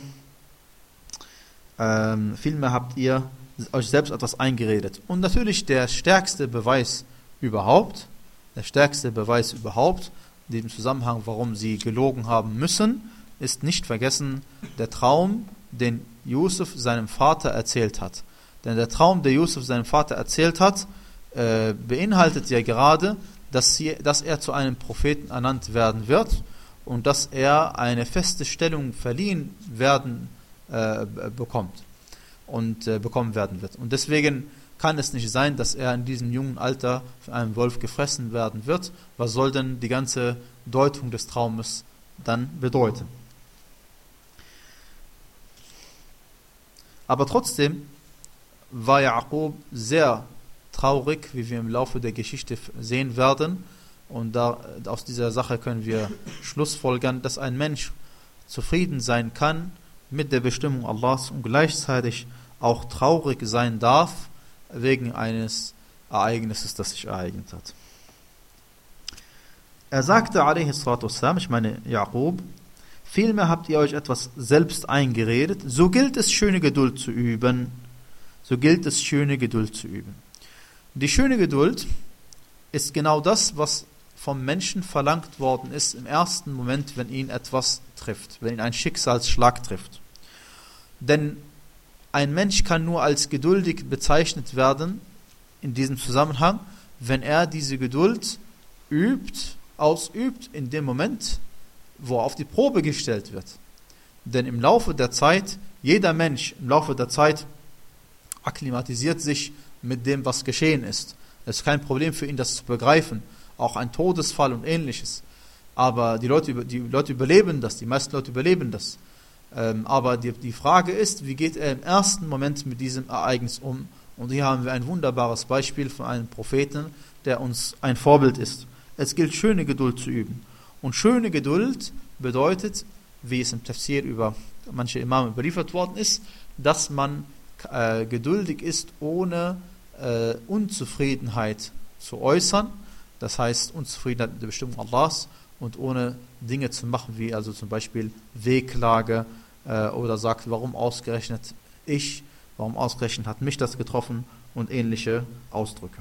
ähm, vielmehr habt ihr euch selbst etwas eingeredet. Und natürlich der stärkste Beweis überhaupt, der stärkste Beweis überhaupt, in diesem Zusammenhang, warum sie gelogen haben müssen, ist nicht vergessen der Traum, den Yusuf seinem Vater erzählt hat. Denn der Traum, der Yusuf seinem Vater erzählt hat, äh, beinhaltet ja gerade, dass, sie, dass er zu einem Propheten ernannt werden wird und dass er eine feste Stellung verliehen werden äh, bekommt. und äh, bekommen werden wird. Und deswegen kann es nicht sein, dass er in diesem jungen Alter von einem Wolf gefressen werden wird. Was soll denn die ganze Deutung des Traumes dann bedeuten? Aber trotzdem war Yaqub sehr traurig, wie wir im Laufe der Geschichte sehen werden. Und da, aus dieser Sache können wir schlussfolgern, dass ein Mensch zufrieden sein kann mit der Bestimmung Allahs und gleichzeitig auch traurig sein darf wegen eines Ereignisses, das sich ereignet hat. Er sagte, alaihi salatu wassalam, ich meine Yaqub, vielmehr habt ihr euch etwas selbst eingeredet, so gilt es, schöne Geduld zu üben. So gilt es, schöne Geduld zu üben. Die schöne Geduld ist genau das, was vom Menschen verlangt worden ist im ersten Moment, wenn ihn etwas trifft, wenn ihn ein Schicksalsschlag trifft. Denn ein Mensch kann nur als geduldig bezeichnet werden in diesem Zusammenhang, wenn er diese Geduld übt, ausübt in dem Moment, wo er auf die Probe gestellt wird. Denn im Laufe der Zeit, jeder Mensch im Laufe der Zeit akklimatisiert sich mit dem, was geschehen ist. Es ist kein Problem für ihn, das zu begreifen. Auch ein Todesfall und ähnliches. aber die Leute, die Leute überleben das, die meisten Leute überleben das. Ähm, aber die, die Frage ist, wie geht er im ersten Moment mit diesem Ereignis um? Und hier haben wir ein wunderbares Beispiel von einem Propheten, der uns ein Vorbild ist. Es gilt, schöne Geduld zu üben. Und schöne Geduld bedeutet, wie es im Tafsir über manche Imame überliefert worden ist, dass man äh, geduldig ist, ohne äh, Unzufriedenheit zu äußern. Das heißt, Unzufriedenheit mit der Bestimmung Allahs und ohne Dinge zu machen, wie also zum Beispiel Wehklage äh, oder sagt, warum ausgerechnet ich, warum ausgerechnet hat mich das getroffen und ähnliche Ausdrücke.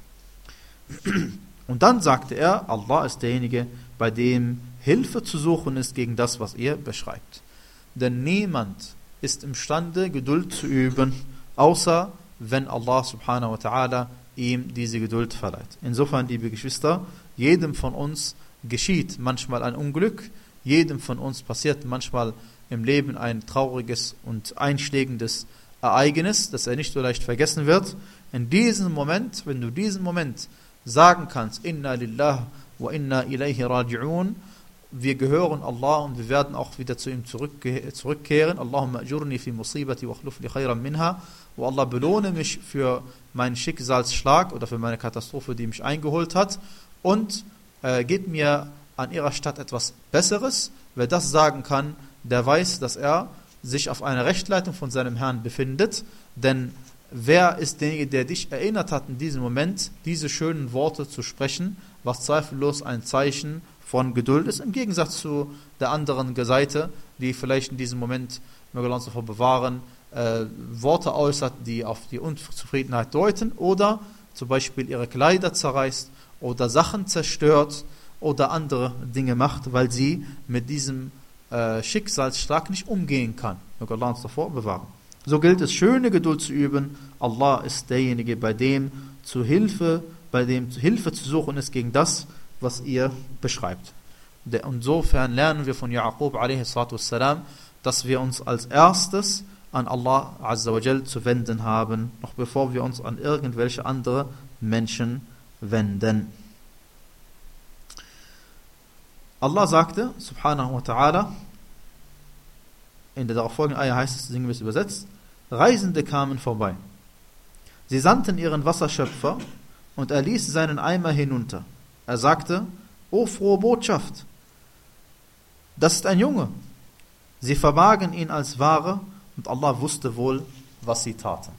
Und dann sagte er, Allah ist derjenige, bei dem Hilfe zu suchen ist gegen das, was ihr beschreibt. Denn niemand ist imstande, Geduld zu üben, außer wenn Allah subhanahu wa ta'ala ihm diese Geduld verleiht. Insofern, liebe Geschwister, jedem von uns geschieht manchmal ein Unglück, jedem von uns passiert manchmal im Leben ein trauriges und einschlägendes Ereignis, das er nicht so leicht vergessen wird. In diesem Moment, wenn du diesen Moment sagen kannst, Inna lillah wa inna ilayhi raji'un, wir gehören Allah und wir werden auch wieder zu ihm zurückke- zurückkehren. Allahumma ajurni fi musibati wa akhluf li khayran minha. Wo Allah, belohne mich für meinen Schicksalsschlag oder für meine Katastrophe, die mich eingeholt hat, und äh, gib mir an ihrer Stadt etwas Besseres. Wer das sagen kann, der weiß, dass er sich auf einer Rechtleitung von seinem Herrn befindet. Denn wer ist derjenige, der dich erinnert hat, in diesem Moment diese schönen Worte zu sprechen, was zweifellos ein Zeichen von Geduld ist, im Gegensatz zu der anderen Seite, die vielleicht in diesem Moment, möge Allah uns davor bewahren, äh, Worte äußert, die auf die Unzufriedenheit deuten, oder zum Beispiel ihre Kleider zerreißt oder Sachen zerstört oder andere Dinge macht, weil sie mit diesem äh, Schicksalsschlag nicht umgehen kann. Möge Allah uns davor bewahren. So gilt es, schöne Geduld zu üben. Allah ist derjenige, bei dem zu Hilfe, bei dem zu Hilfe zu suchen ist gegen das, was ihr beschreibt. Insofern lernen wir von Jaqub alaihi salatu wassalam, dass wir uns als erstes an Allah azza wa jal zu wenden haben, noch bevor wir uns an irgendwelche andere Menschen wenden. Allah sagte, subhanahu wa ta'ala, in der darauf folgenden Ayah heißt es, sinngemäß übersetzt, Reisende kamen vorbei. Sie sandten ihren Wasserschöpfer und er ließ seinen Eimer hinunter. Er sagte, O frohe Botschaft, das ist ein Junge. Sie verbargen ihn als Ware und Allah wusste wohl, was sie taten.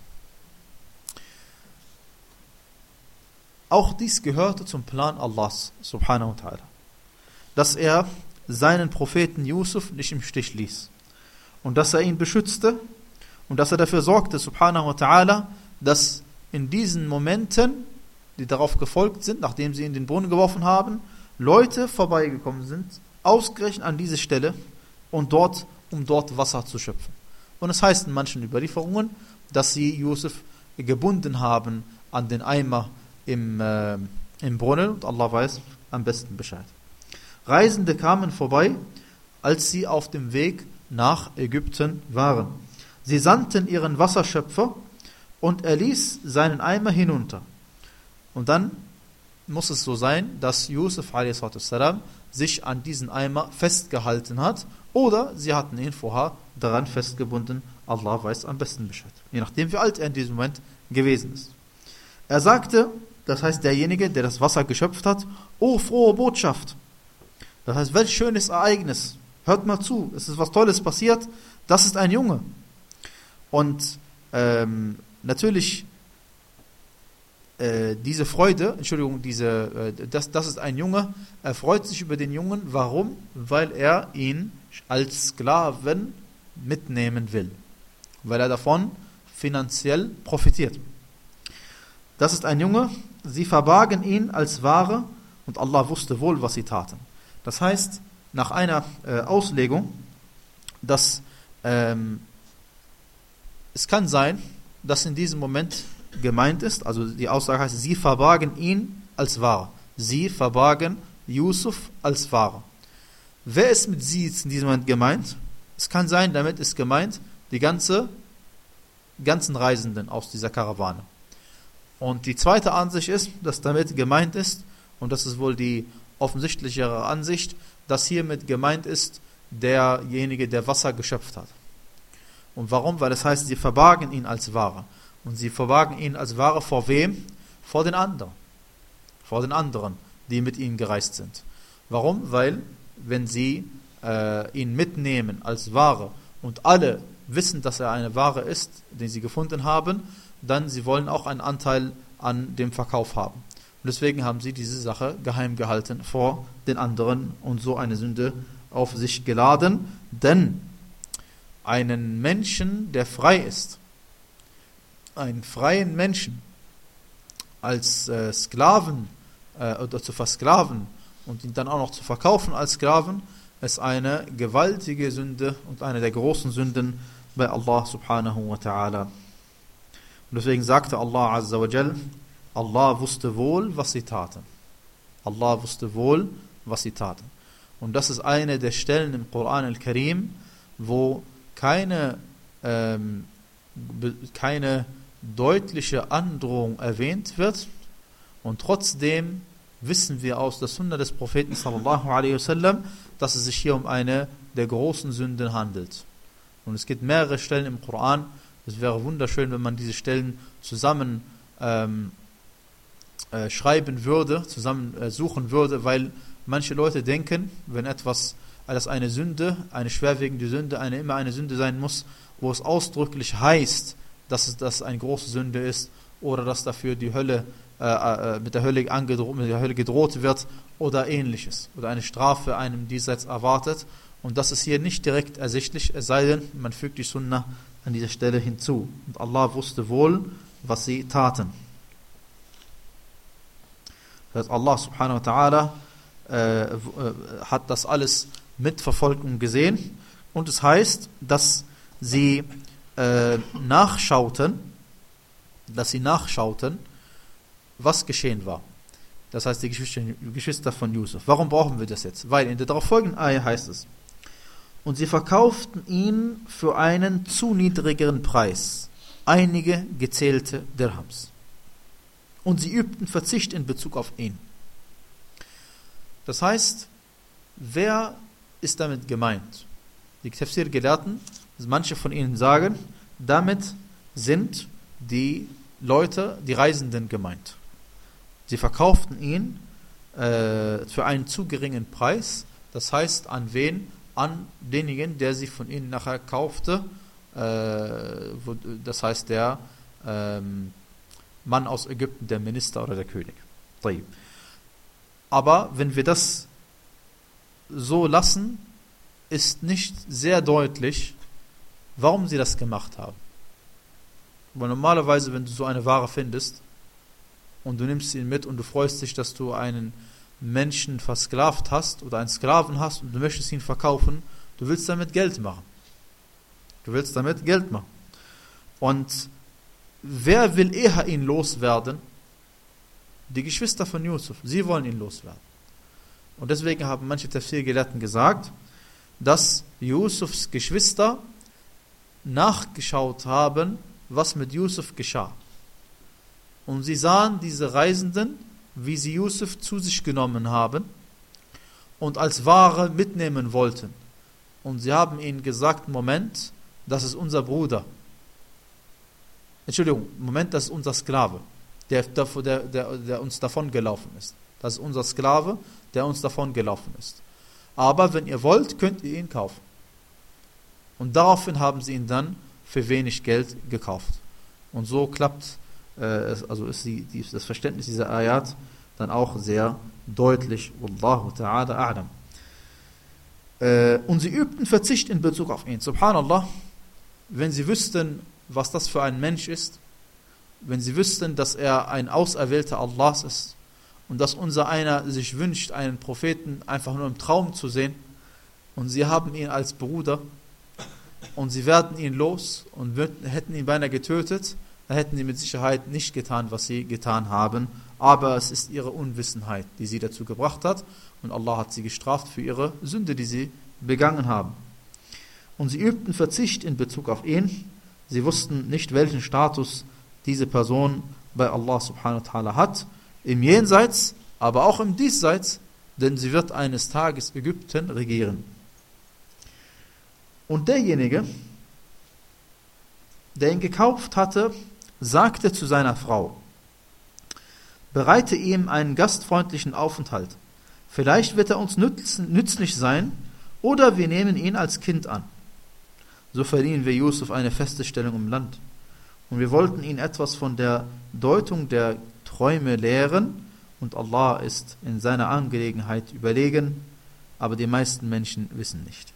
Auch dies gehörte zum Plan Allahs, subhanahu wa ta'ala, dass er seinen Propheten Yusuf nicht im Stich ließ und dass er ihn beschützte und dass er dafür sorgte, subhanahu wa ta'ala, dass in diesen Momenten, die darauf gefolgt sind, nachdem sie in den Brunnen geworfen haben, Leute vorbeigekommen sind, ausgerechnet an diese Stelle und dort, um dort Wasser zu schöpfen. Und es heißt in manchen Überlieferungen, dass sie Yusuf gebunden haben an den Eimer im, äh, im Brunnen, und Allah weiß am besten Bescheid. Reisende kamen vorbei, als sie auf dem Weg nach Ägypten waren. Sie sandten ihren Wasserschöpfer und er ließ seinen Eimer hinunter. Und dann muss es so sein, dass Yusuf a s. sich an diesen Eimer festgehalten hat, oder sie hatten ihn vorher daran festgebunden. Allah weiß am besten Bescheid. Je nachdem, wie alt er in diesem Moment gewesen ist. Er sagte, das heißt derjenige, der das Wasser geschöpft hat, O frohe Botschaft. Das heißt, welch schönes Ereignis. Hört mal zu, es ist was Tolles passiert. Das ist ein Junge. Und ähm, natürlich äh, diese Freude, Entschuldigung, diese, äh, das, das ist ein Junge, er freut sich über den Jungen. Warum? Weil er ihn als Sklaven mitnehmen will. Weil er davon finanziell profitiert. Das ist ein Junge, sie verbargen ihn als Ware und Allah wusste wohl, was sie taten. Das heißt, nach einer äh, Auslegung, dass ähm, es kann sein, dass in diesem Moment gemeint ist, also die Aussage heißt, sie verbargen ihn als Ware. Sie verbargen Yusuf als Ware. Wer ist mit sie in diesem Moment gemeint? Es kann sein, damit ist gemeint die ganze, ganzen Reisenden aus dieser Karawane. Und die zweite Ansicht ist, dass damit gemeint ist, und das ist wohl die offensichtlichere Ansicht, dass hiermit gemeint ist derjenige, der Wasser geschöpft hat. Und warum? Weil das heißt, sie verbargen ihn als Ware. Und sie verbargen ihn als Ware vor wem? Vor den anderen. Vor den anderen, die mit ihnen gereist sind. Warum? Weil, wenn sie äh, ihn mitnehmen als Ware und alle wissen, dass er eine Ware ist, den sie gefunden haben, dann sie wollen auch einen Anteil an dem Verkauf haben. Und deswegen haben sie diese Sache geheim gehalten vor den anderen und so eine Sünde auf sich geladen. Denn einen Menschen, der frei ist, einen freien Menschen als äh, Sklaven äh, oder zu versklaven und ihn dann auch noch zu verkaufen als Sklaven, ist eine gewaltige Sünde und eine der großen Sünden bei Allah subhanahu wa ta'ala. Und deswegen sagte Allah azza wa jal, Allah wusste wohl, was sie taten. Allah wusste wohl, was sie taten. Und das ist eine der Stellen im Koran al-Karim, wo keine, ähm, keine deutliche Androhung erwähnt wird. Und trotzdem wissen wir aus der Sunna des Propheten sallallahu alaihi wasallam, dass es sich hier um eine der großen Sünden handelt. Und es gibt mehrere Stellen im Koran. Es wäre wunderschön, wenn man diese Stellen zusammen ähm, äh, schreiben würde, zusammen äh, suchen würde, weil manche Leute denken, wenn etwas, dass eine Sünde, eine schwerwiegende Sünde, eine, immer eine Sünde sein muss, wo es ausdrücklich heißt, dass es das eine große Sünde ist oder dass dafür die Hölle äh, äh, mit der Hölle angedroht, mit der Hölle gedroht wird oder ähnliches oder eine Strafe einem diesseits erwartet. Und das ist hier nicht direkt ersichtlich, es sei denn, man fügt die Sunna an dieser Stelle hinzu. Und Allah wusste wohl, was sie taten. Das heißt, Allah subhanahu wa ta'ala äh, äh, hat das alles mitverfolgt und gesehen. Und es heißt, dass sie äh, nachschauten, dass sie nachschauten, was geschehen war. Das heißt, die Geschwister, Geschwister von Yusuf. Warum brauchen wir das jetzt? Weil in der darauffolgenden Ayah heißt es, und sie verkauften ihn für einen zu niedrigeren Preis, einige gezählte Dirhams. Und sie übten Verzicht in Bezug auf ihn. Das heißt, wer ist damit gemeint? Die Tafsir-Gelehrten, manche von ihnen sagen, damit sind die Leute, die Reisenden gemeint. Sie verkauften ihn äh, für einen zu geringen Preis, das heißt an wen? An denjenigen, der sie von ihnen nachher kaufte, äh, wo, das heißt der ähm, Mann aus Ägypten, der Minister oder der König. Aber wenn wir das so lassen, ist nicht sehr deutlich, warum sie das gemacht haben. Weil normalerweise, wenn du so eine Ware findest und du nimmst ihn mit und du freust dich, dass du einen Menschen versklavt hast oder einen Sklaven hast und du möchtest ihn verkaufen, du willst damit Geld machen. Du willst damit Geld machen. Und wer will eher ihn loswerden? Die Geschwister von Yusuf. Sie wollen ihn loswerden. Und deswegen haben manche Tafsir-Gelehrten gesagt, dass Yusufs Geschwister nachgeschaut haben, was mit Yusuf geschah. Und sie sahen diese Reisenden, wie sie Yusuf zu sich genommen haben und als Ware mitnehmen wollten. Und sie haben ihnen gesagt, Moment, das ist unser Bruder. Entschuldigung, Moment, das ist unser Sklave, der, der, der, der uns davon gelaufen ist. Das ist unser Sklave, der uns davon gelaufen ist. Aber wenn ihr wollt, könnt ihr ihn kaufen. Und daraufhin haben sie ihn dann für wenig Geld gekauft. Und so klappt also ist die, die, das Verständnis dieser Ayat dann auch sehr deutlich. Wallahu ta'ala a'lam. Äh, und sie übten Verzicht in Bezug auf ihn. Subhanallah, wenn sie wüssten, was das für ein Mensch ist, wenn sie wüssten, dass er ein Auserwählter Allahs ist und dass unser einer sich wünscht, einen Propheten einfach nur im Traum zu sehen und sie haben ihn als Bruder und sie werden ihn los und würden, hätten ihn beinahe getötet, dann hätten sie mit Sicherheit nicht getan, was sie getan haben. Aber es ist ihre Unwissenheit, die sie dazu gebracht hat. Und Allah hat sie gestraft für ihre Sünde, die sie begangen haben. Und sie übten Verzicht in Bezug auf ihn. Sie wussten nicht, welchen Status diese Person bei Allah subhanahu wa ta'ala hat. Im Jenseits, aber auch im Diesseits denn sie wird eines Tages Ägypten regieren. Und derjenige, der ihn gekauft hatte, sagte zu seiner Frau: Bereite ihm einen gastfreundlichen Aufenthalt. Vielleicht wird er uns nützlich sein, oder wir nehmen ihn als Kind an. So verliehen wir Yusuf eine feste Stellung im Land. Und wir wollten ihn etwas von der Deutung der Träume lehren, und Allah ist in seiner Angelegenheit überlegen, aber die meisten Menschen wissen nicht.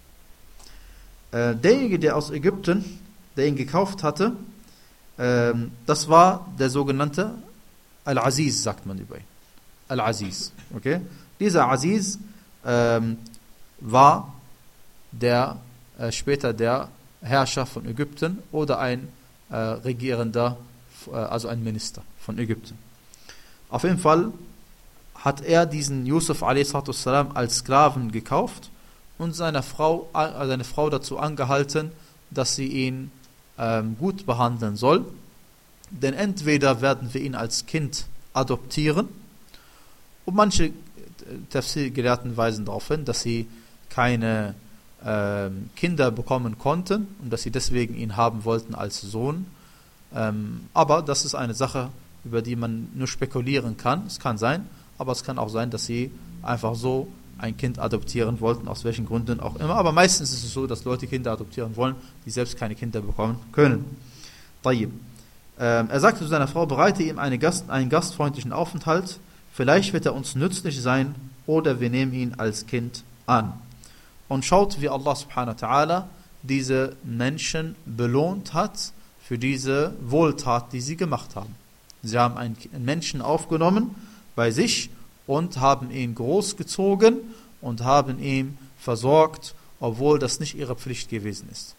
Äh, derjenige, der aus Ägypten, der ihn gekauft hatte, äh, das war der sogenannte Al-Aziz, sagt man über ihn. Al-Aziz. Okay? Dieser Aziz ähm, war der, äh, später der Herrscher von Ägypten oder ein äh, Regierender, äh, also ein Minister von Ägypten. Auf jeden Fall hat er diesen Yusuf a s. als Sklaven gekauft und seine Frau, äh, seine Frau dazu angehalten, dass sie ihn ähm, gut behandeln soll. Denn entweder werden wir ihn als Kind adoptieren, und manche Tafsir-Gelehrten weisen darauf hin, dass sie keine ähm, Kinder bekommen konnten und dass sie deswegen ihn haben wollten als Sohn. Ähm, aber das ist eine Sache, über die man nur spekulieren kann. Es kann sein, aber es kann auch sein, dass sie einfach so ein Kind adoptieren wollten, aus welchen Gründen auch immer. Aber meistens ist es so, dass Leute Kinder adoptieren wollen, die selbst keine Kinder bekommen können. Tayyib. Ähm, er sagte zu seiner Frau: Bereite ihm eine Gast, einen gastfreundlichen Aufenthalt. Vielleicht wird er uns nützlich sein, oder wir nehmen ihn als Kind an. Und schaut, wie Allah subhanahu wa ta'ala diese Menschen belohnt hat für diese Wohltat, die sie gemacht haben. Sie haben einen Menschen aufgenommen bei sich und haben ihn großgezogen und haben ihn versorgt, obwohl das nicht ihre Pflicht gewesen ist.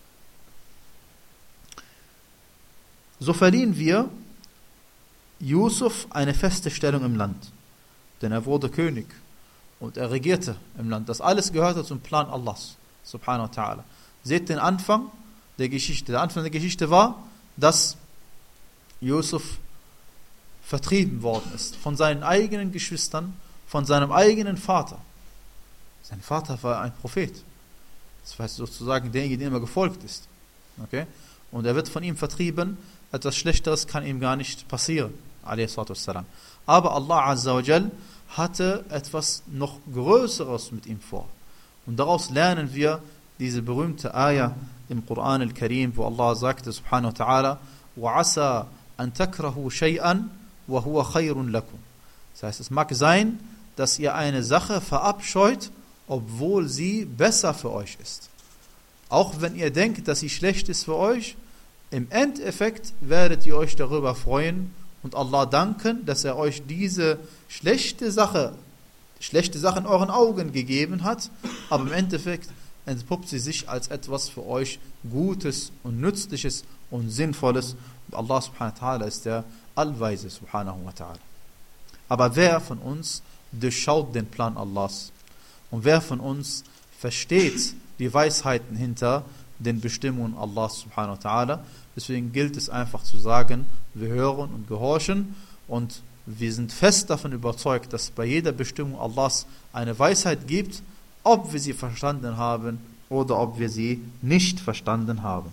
So verliehen wir Yusuf eine feste Stellung im Land, denn er wurde König und er regierte im Land. Das alles gehörte zum Plan Allahs, subhanahu wa ta'ala. Seht den Anfang der Geschichte. Der Anfang der Geschichte war, dass Yusuf vertrieben worden ist von seinen eigenen Geschwistern, von seinem eigenen Vater. Sein Vater war ein Prophet. Das heißt sozusagen derjenige, dem er gefolgt ist. Okay? Und er wird von ihm vertrieben. Etwas Schlechteres kann ihm gar nicht passieren. Aber Allah Azza wa Jal hatte etwas noch Größeres mit ihm vor. Und daraus lernen wir diese berühmte Ayah im Koran al-Karim, wo Allah sagte, subhanahu wa ta'ala: وَعَسَى أَن تَكْرَهُوا شَيْئًا وَهُوَ خَيْرٌ لَكُمْ. Das heißt, es mag sein, dass ihr eine Sache verabscheut, obwohl sie besser für euch ist. Auch wenn ihr denkt, dass sie schlecht ist für euch, im Endeffekt werdet ihr euch darüber freuen und Allah danken, dass er euch diese schlechte Sache, schlechte Sache in euren Augen gegeben hat, aber im Endeffekt entpuppt sie sich als etwas für euch Gutes und Nützliches und Sinnvolles. Und Allah subhanahu wa ta'ala ist der Allweise subhanahu wa ta'ala. Aber wer von uns durchschaut den Plan Allahs? Und wer von uns versteht die Weisheiten hinter den Bestimmungen Allahs subhanahu wa ta'ala? Deswegen gilt es einfach zu sagen, wir hören und gehorchen, und wir sind fest davon überzeugt, dass es bei jeder Bestimmung Allahs eine Weisheit gibt, ob wir sie verstanden haben oder ob wir sie nicht verstanden haben.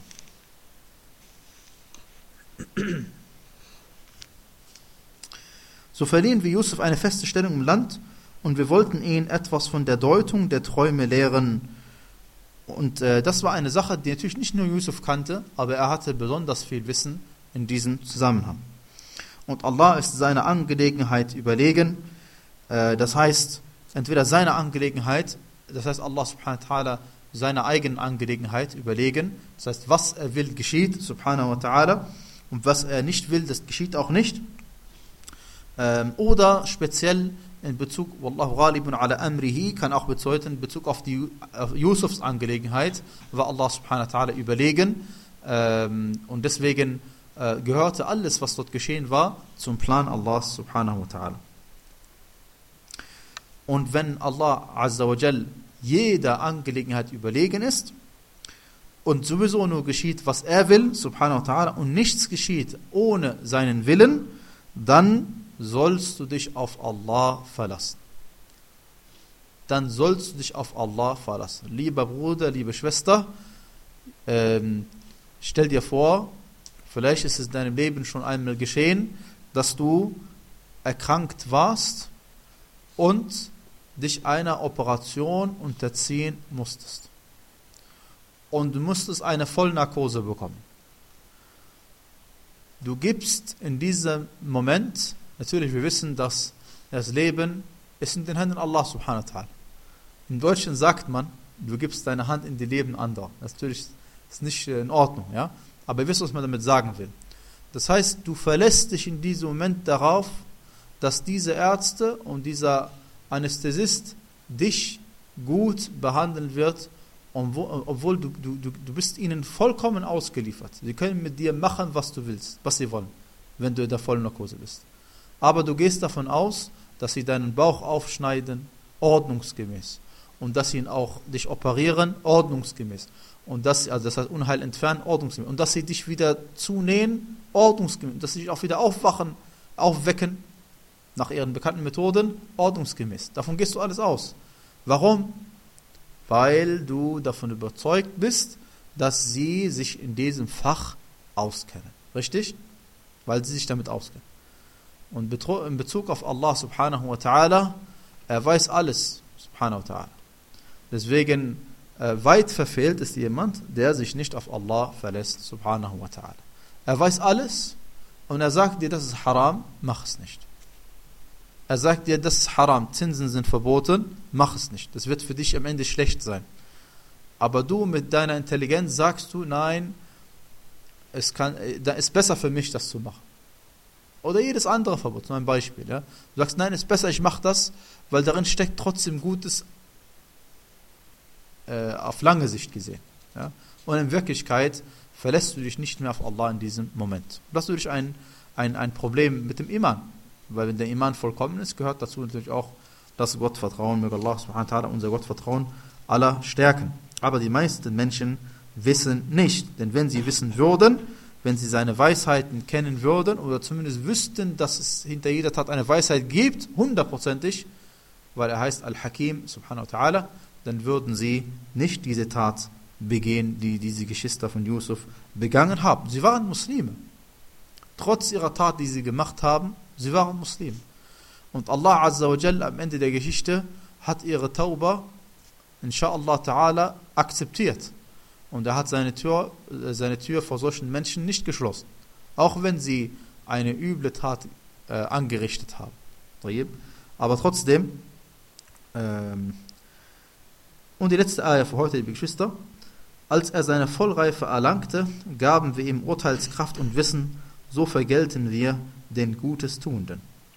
So verliehen wir Yusuf eine feste Stellung im Land, und wir wollten ihn etwas von der Deutung der Träume lehren. Und äh, das war eine Sache, die natürlich nicht nur Yusuf kannte, aber er hatte besonders viel Wissen in diesem Zusammenhang. Und Allah ist seiner Angelegenheit überlegen. Äh, das heißt, entweder seine Angelegenheit, das heißt Allah subhanahu wa ta'ala seiner eigenen Angelegenheit überlegen. Das heißt, was er will, geschieht, subhanahu wa ta'ala. Und was er nicht will, das geschieht auch nicht. Ähm, oder speziell in Bezug, Wallahu ghalibun ala amrihi, kann auch bedeuten, in Bezug auf die auf Yusufs Angelegenheit, war Allah subhanahu wa ta'ala überlegen. Ähm, und deswegen äh, gehörte alles, was dort geschehen war, zum Plan Allahs subhanahu wa ta'ala. Und wenn Allah azza wa jal jeder Angelegenheit überlegen ist und sowieso nur geschieht, was er will, subhanahu wa ta'ala, und nichts geschieht ohne seinen Willen, dann sollst du dich auf Allah verlassen. dann sollst du dich auf Allah verlassen. Lieber Bruder, liebe Schwester, ähm, stell dir vor, vielleicht ist es in deinem Leben schon einmal geschehen, dass du erkrankt warst und dich einer Operation unterziehen musstest. Und du musstest eine Vollnarkose bekommen. Du gibst in diesem Moment, natürlich wir wissen, dass das Leben ist in den Händen Allah subhanahu wa ta'ala. Im Deutschen sagt man, du gibst deine Hand in die Leben anderer. Das natürlich ist nicht in Ordnung, ja? Aber ihr wisst, was man damit sagen will. Das heißt, du verlässt dich in diesem Moment darauf, dass diese Ärzte und dieser Anästhesist dich gut behandeln wird, obwohl du, du, du bist ihnen vollkommen ausgeliefert. Sie können mit dir machen, was du willst, was sie wollen, wenn du in der Vollnarkose bist. Aber du gehst davon aus, dass sie deinen Bauch aufschneiden, ordnungsgemäß. Und dass sie ihn auch dich operieren, ordnungsgemäß. Und dass, also das heißt Unheil entfernen, ordnungsgemäß. Und dass sie dich wieder zunähen, ordnungsgemäß. Dass sie dich auch wieder aufwachen, aufwecken, nach ihren bekannten Methoden, ordnungsgemäß. Davon gehst du alles aus. Warum? Weil du davon überzeugt bist, dass sie sich in diesem Fach auskennen. Richtig? Weil sie sich damit auskennen. Und in Bezug auf Allah subhanahu wa ta'ala, er weiß alles, subhanahu wa ta'ala. Deswegen äh, weit verfehlt ist jemand, der sich nicht auf Allah verlässt, subhanahu wa ta'ala. Er weiß alles und er sagt dir, das ist haram, mach es nicht. Er sagt dir, das ist haram, Zinsen sind verboten, mach es nicht. Das wird für dich am Ende schlecht sein. Aber du mit deiner Intelligenz sagst du, nein, es kann, da ist besser für mich, das zu machen. Oder jedes andere Verbot, zum Beispiel. Ja? Du sagst, nein, ist besser, ich mache das, weil darin steckt trotzdem Gutes äh, auf lange Sicht gesehen. Ja? Und in Wirklichkeit verlässt du dich nicht mehr auf Allah in diesem Moment. Das ist natürlich ein, ein, ein Problem mit dem Iman. Weil wenn der Iman vollkommen ist, gehört dazu natürlich auch das Gottvertrauen. Möge Allah subhanahu wa ta'ala unser Gottvertrauen aller stärken. Aber die meisten Menschen wissen nicht. Denn wenn sie wissen würden, wenn sie seine Weisheiten kennen würden oder zumindest wüssten, dass es hinter jeder Tat eine Weisheit gibt, hundertprozentig, weil er heißt Al-Hakim subhanahu wa ta'ala, dann würden sie nicht diese Tat begehen, die diese Geschwister von Yusuf begangen haben. Sie waren Muslime. Trotz ihrer Tat, die sie gemacht haben, sie waren Muslime. Und Allah Azza wa Jalla am Ende der Geschichte hat ihre Tauba, inshallah ta'ala, akzeptiert. Und er hat seine Tür, seine Tür vor solchen Menschen nicht geschlossen. Auch wenn sie eine üble Tat äh, angerichtet haben. Aber trotzdem, ähm, und die letzte Ayah für heute, liebe Geschwister, als er seine Vollreife erlangte, gaben wir ihm Urteilskraft und Wissen, so vergelten wir den Gutes Tuenden.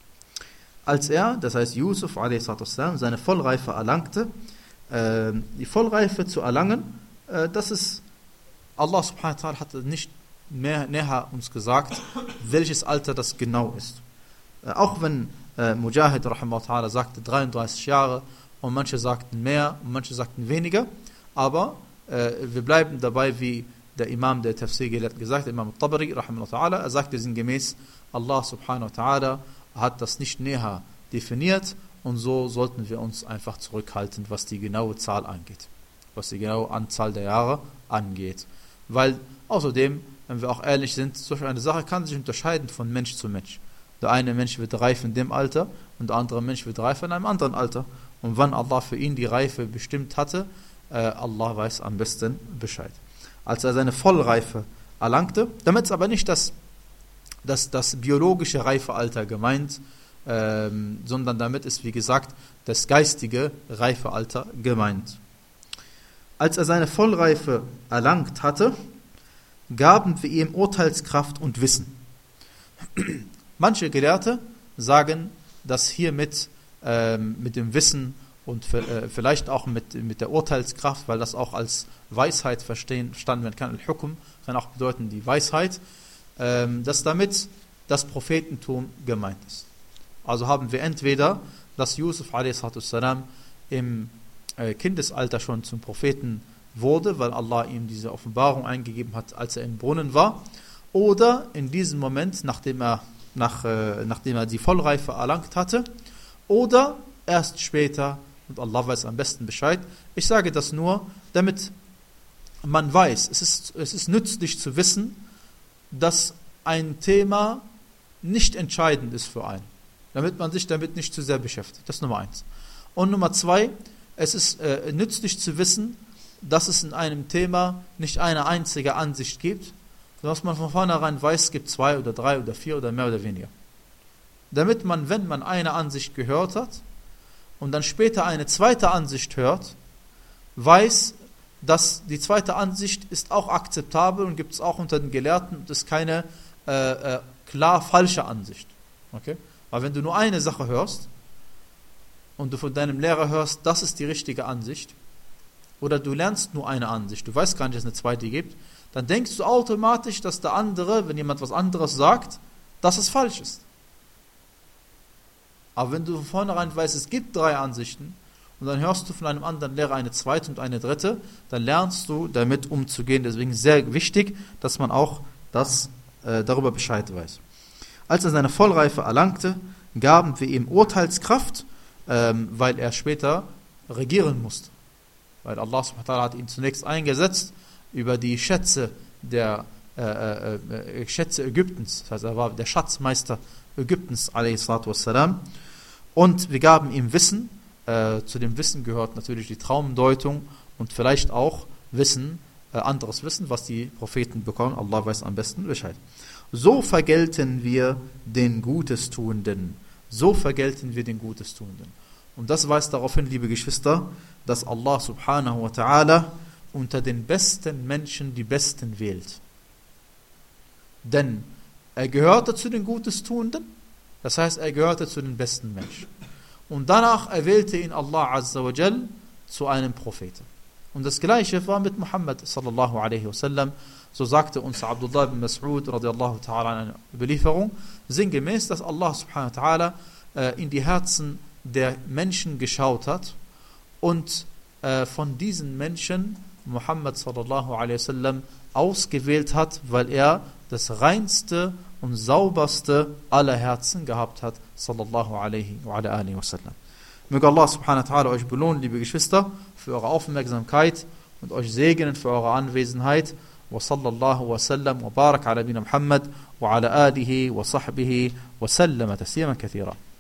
Als er, das heißt Yusuf a s. seine Vollreife erlangte, äh, die Vollreife zu erlangen, äh, das ist, Allah subhanahu wa ta'ala hat nicht mehr näher uns gesagt, welches Alter das genau ist. Äh, auch wenn äh, Mujahid rahimahullah ta'ala sagte dreiunddreißig Jahre und manche sagten mehr und manche sagten weniger, aber äh, wir bleiben dabei, wie der Imam der Tafsir gesagt, Imam al-Tabari rahimahullah ta'ala, er sagte sinngemäß, Allah subhanahu wa ta'ala hat das nicht näher definiert und so sollten wir uns einfach zurückhalten, was die genaue Zahl angeht, was die genaue Anzahl der Jahre angeht. Weil außerdem, wenn wir auch ehrlich sind, solch eine Sache kann sich unterscheiden von Mensch zu Mensch. Der eine Mensch wird reif in dem Alter und der andere Mensch wird reif in einem anderen Alter. Und wann Allah für ihn die Reife bestimmt hatte, äh, Allah weiß am besten Bescheid. Als er seine Vollreife erlangte, damit ist aber nicht das, das, das biologische Reifealter gemeint, ähm, sondern damit ist, wie gesagt, das geistige Reifealter gemeint. Als er seine Vollreife erlangt hatte, gaben wir ihm Urteilskraft und Wissen. Manche Gelehrte sagen, dass hiermit ähm, mit dem Wissen und äh, vielleicht auch mit, mit der Urteilskraft, weil das auch als Weisheit verstehen, verstanden werden kann, Al-Hukum kann auch bedeuten die Weisheit, ähm, dass damit das Prophetentum gemeint ist. Also haben wir entweder, dass Yusuf a s. im äh, Kindesalter schon zum Propheten wurde, weil Allah ihm diese Offenbarung eingegeben hat, als er im Brunnen war, oder in diesem Moment, nachdem er, nach, äh, nachdem er die Vollreife erlangt hatte, oder erst später, und Allah weiß am besten Bescheid. Ich sage das nur, damit man weiß, es ist, es ist nützlich zu wissen, dass ein Thema nicht entscheidend ist für einen, damit man sich damit nicht zu sehr beschäftigt. Das ist Nummer eins. Und Nummer zwei, es ist äh, nützlich zu wissen, dass es in einem Thema nicht eine einzige Ansicht gibt, sondern dass man von vornherein weiß, es gibt zwei oder drei oder vier oder mehr oder weniger. Damit man, wenn man eine Ansicht gehört hat und dann später eine zweite Ansicht hört, weiß, dass die zweite Ansicht ist auch akzeptabel und gibt es auch unter den Gelehrten und ist keine äh, äh, klar falsche Ansicht. Okay? Weil wenn du nur eine Sache hörst und du von deinem Lehrer hörst, das ist die richtige Ansicht, oder du lernst nur eine Ansicht, du weißt gar nicht, dass es eine zweite gibt, dann denkst du automatisch, dass der andere, wenn jemand was anderes sagt, dass es falsch ist. Aber wenn du von vornherein weißt, es gibt drei Ansichten und dann hörst du von einem anderen Lehrer eine zweite und eine dritte, dann lernst du damit umzugehen. Deswegen sehr wichtig, dass man auch das, äh, darüber Bescheid weiß. Als er seine Vollreife erlangte, gaben wir ihm Urteilskraft, ähm, weil er später regieren musste. Weil Allah subhanahu wa ta'ala hat ihn zunächst eingesetzt über die Schätze der äh, äh, Schätze Ägyptens. Das heißt, er war der Schatzmeister Ägyptens, alayhi salatu wassalam. Und wir gaben ihm Wissen. Äh, zu dem Wissen gehört natürlich die Traumdeutung und vielleicht auch Wissen, äh, anderes Wissen, was die Propheten bekommen. Allah weiß am besten Bescheid. So vergelten wir den Gutestuenden. So vergelten wir den Gutestuenden. Und das weist darauf hin, liebe Geschwister, dass Allah subhanahu wa ta'ala unter den besten Menschen die Besten wählt. Denn er gehörte zu den Gutestuenden, das heißt, er gehörte zu den besten Menschen. Und danach erwählte ihn Allah azza wa jal zu einem Propheten. Und das Gleiche war mit Muhammad sallallahu alaihi wasallam. So sagte uns Abdullah bin Mas'ud radiallahu ta'ala in einer Überlieferung, sinngemäß, dass Allah subhanahu wa ta'ala äh, in die Herzen der Menschen geschaut hat und äh, von diesen Menschen Muhammad sallallahu alaihi wasallam ausgewählt hat, weil er das reinste und sauberste aller Herzen gehabt hat, sallallahu alaihi wa ala alihi wasallam. Möge Allah subhanahu wa ta'ala euch belohnen, liebe Geschwister, für eure Aufmerksamkeit und euch segnen für eure Anwesenheit. Wa sallallahu wa sallam wa barak ala nabina Muhammad wa ala alihi wa sahbihi wa sallama tasliman kathira.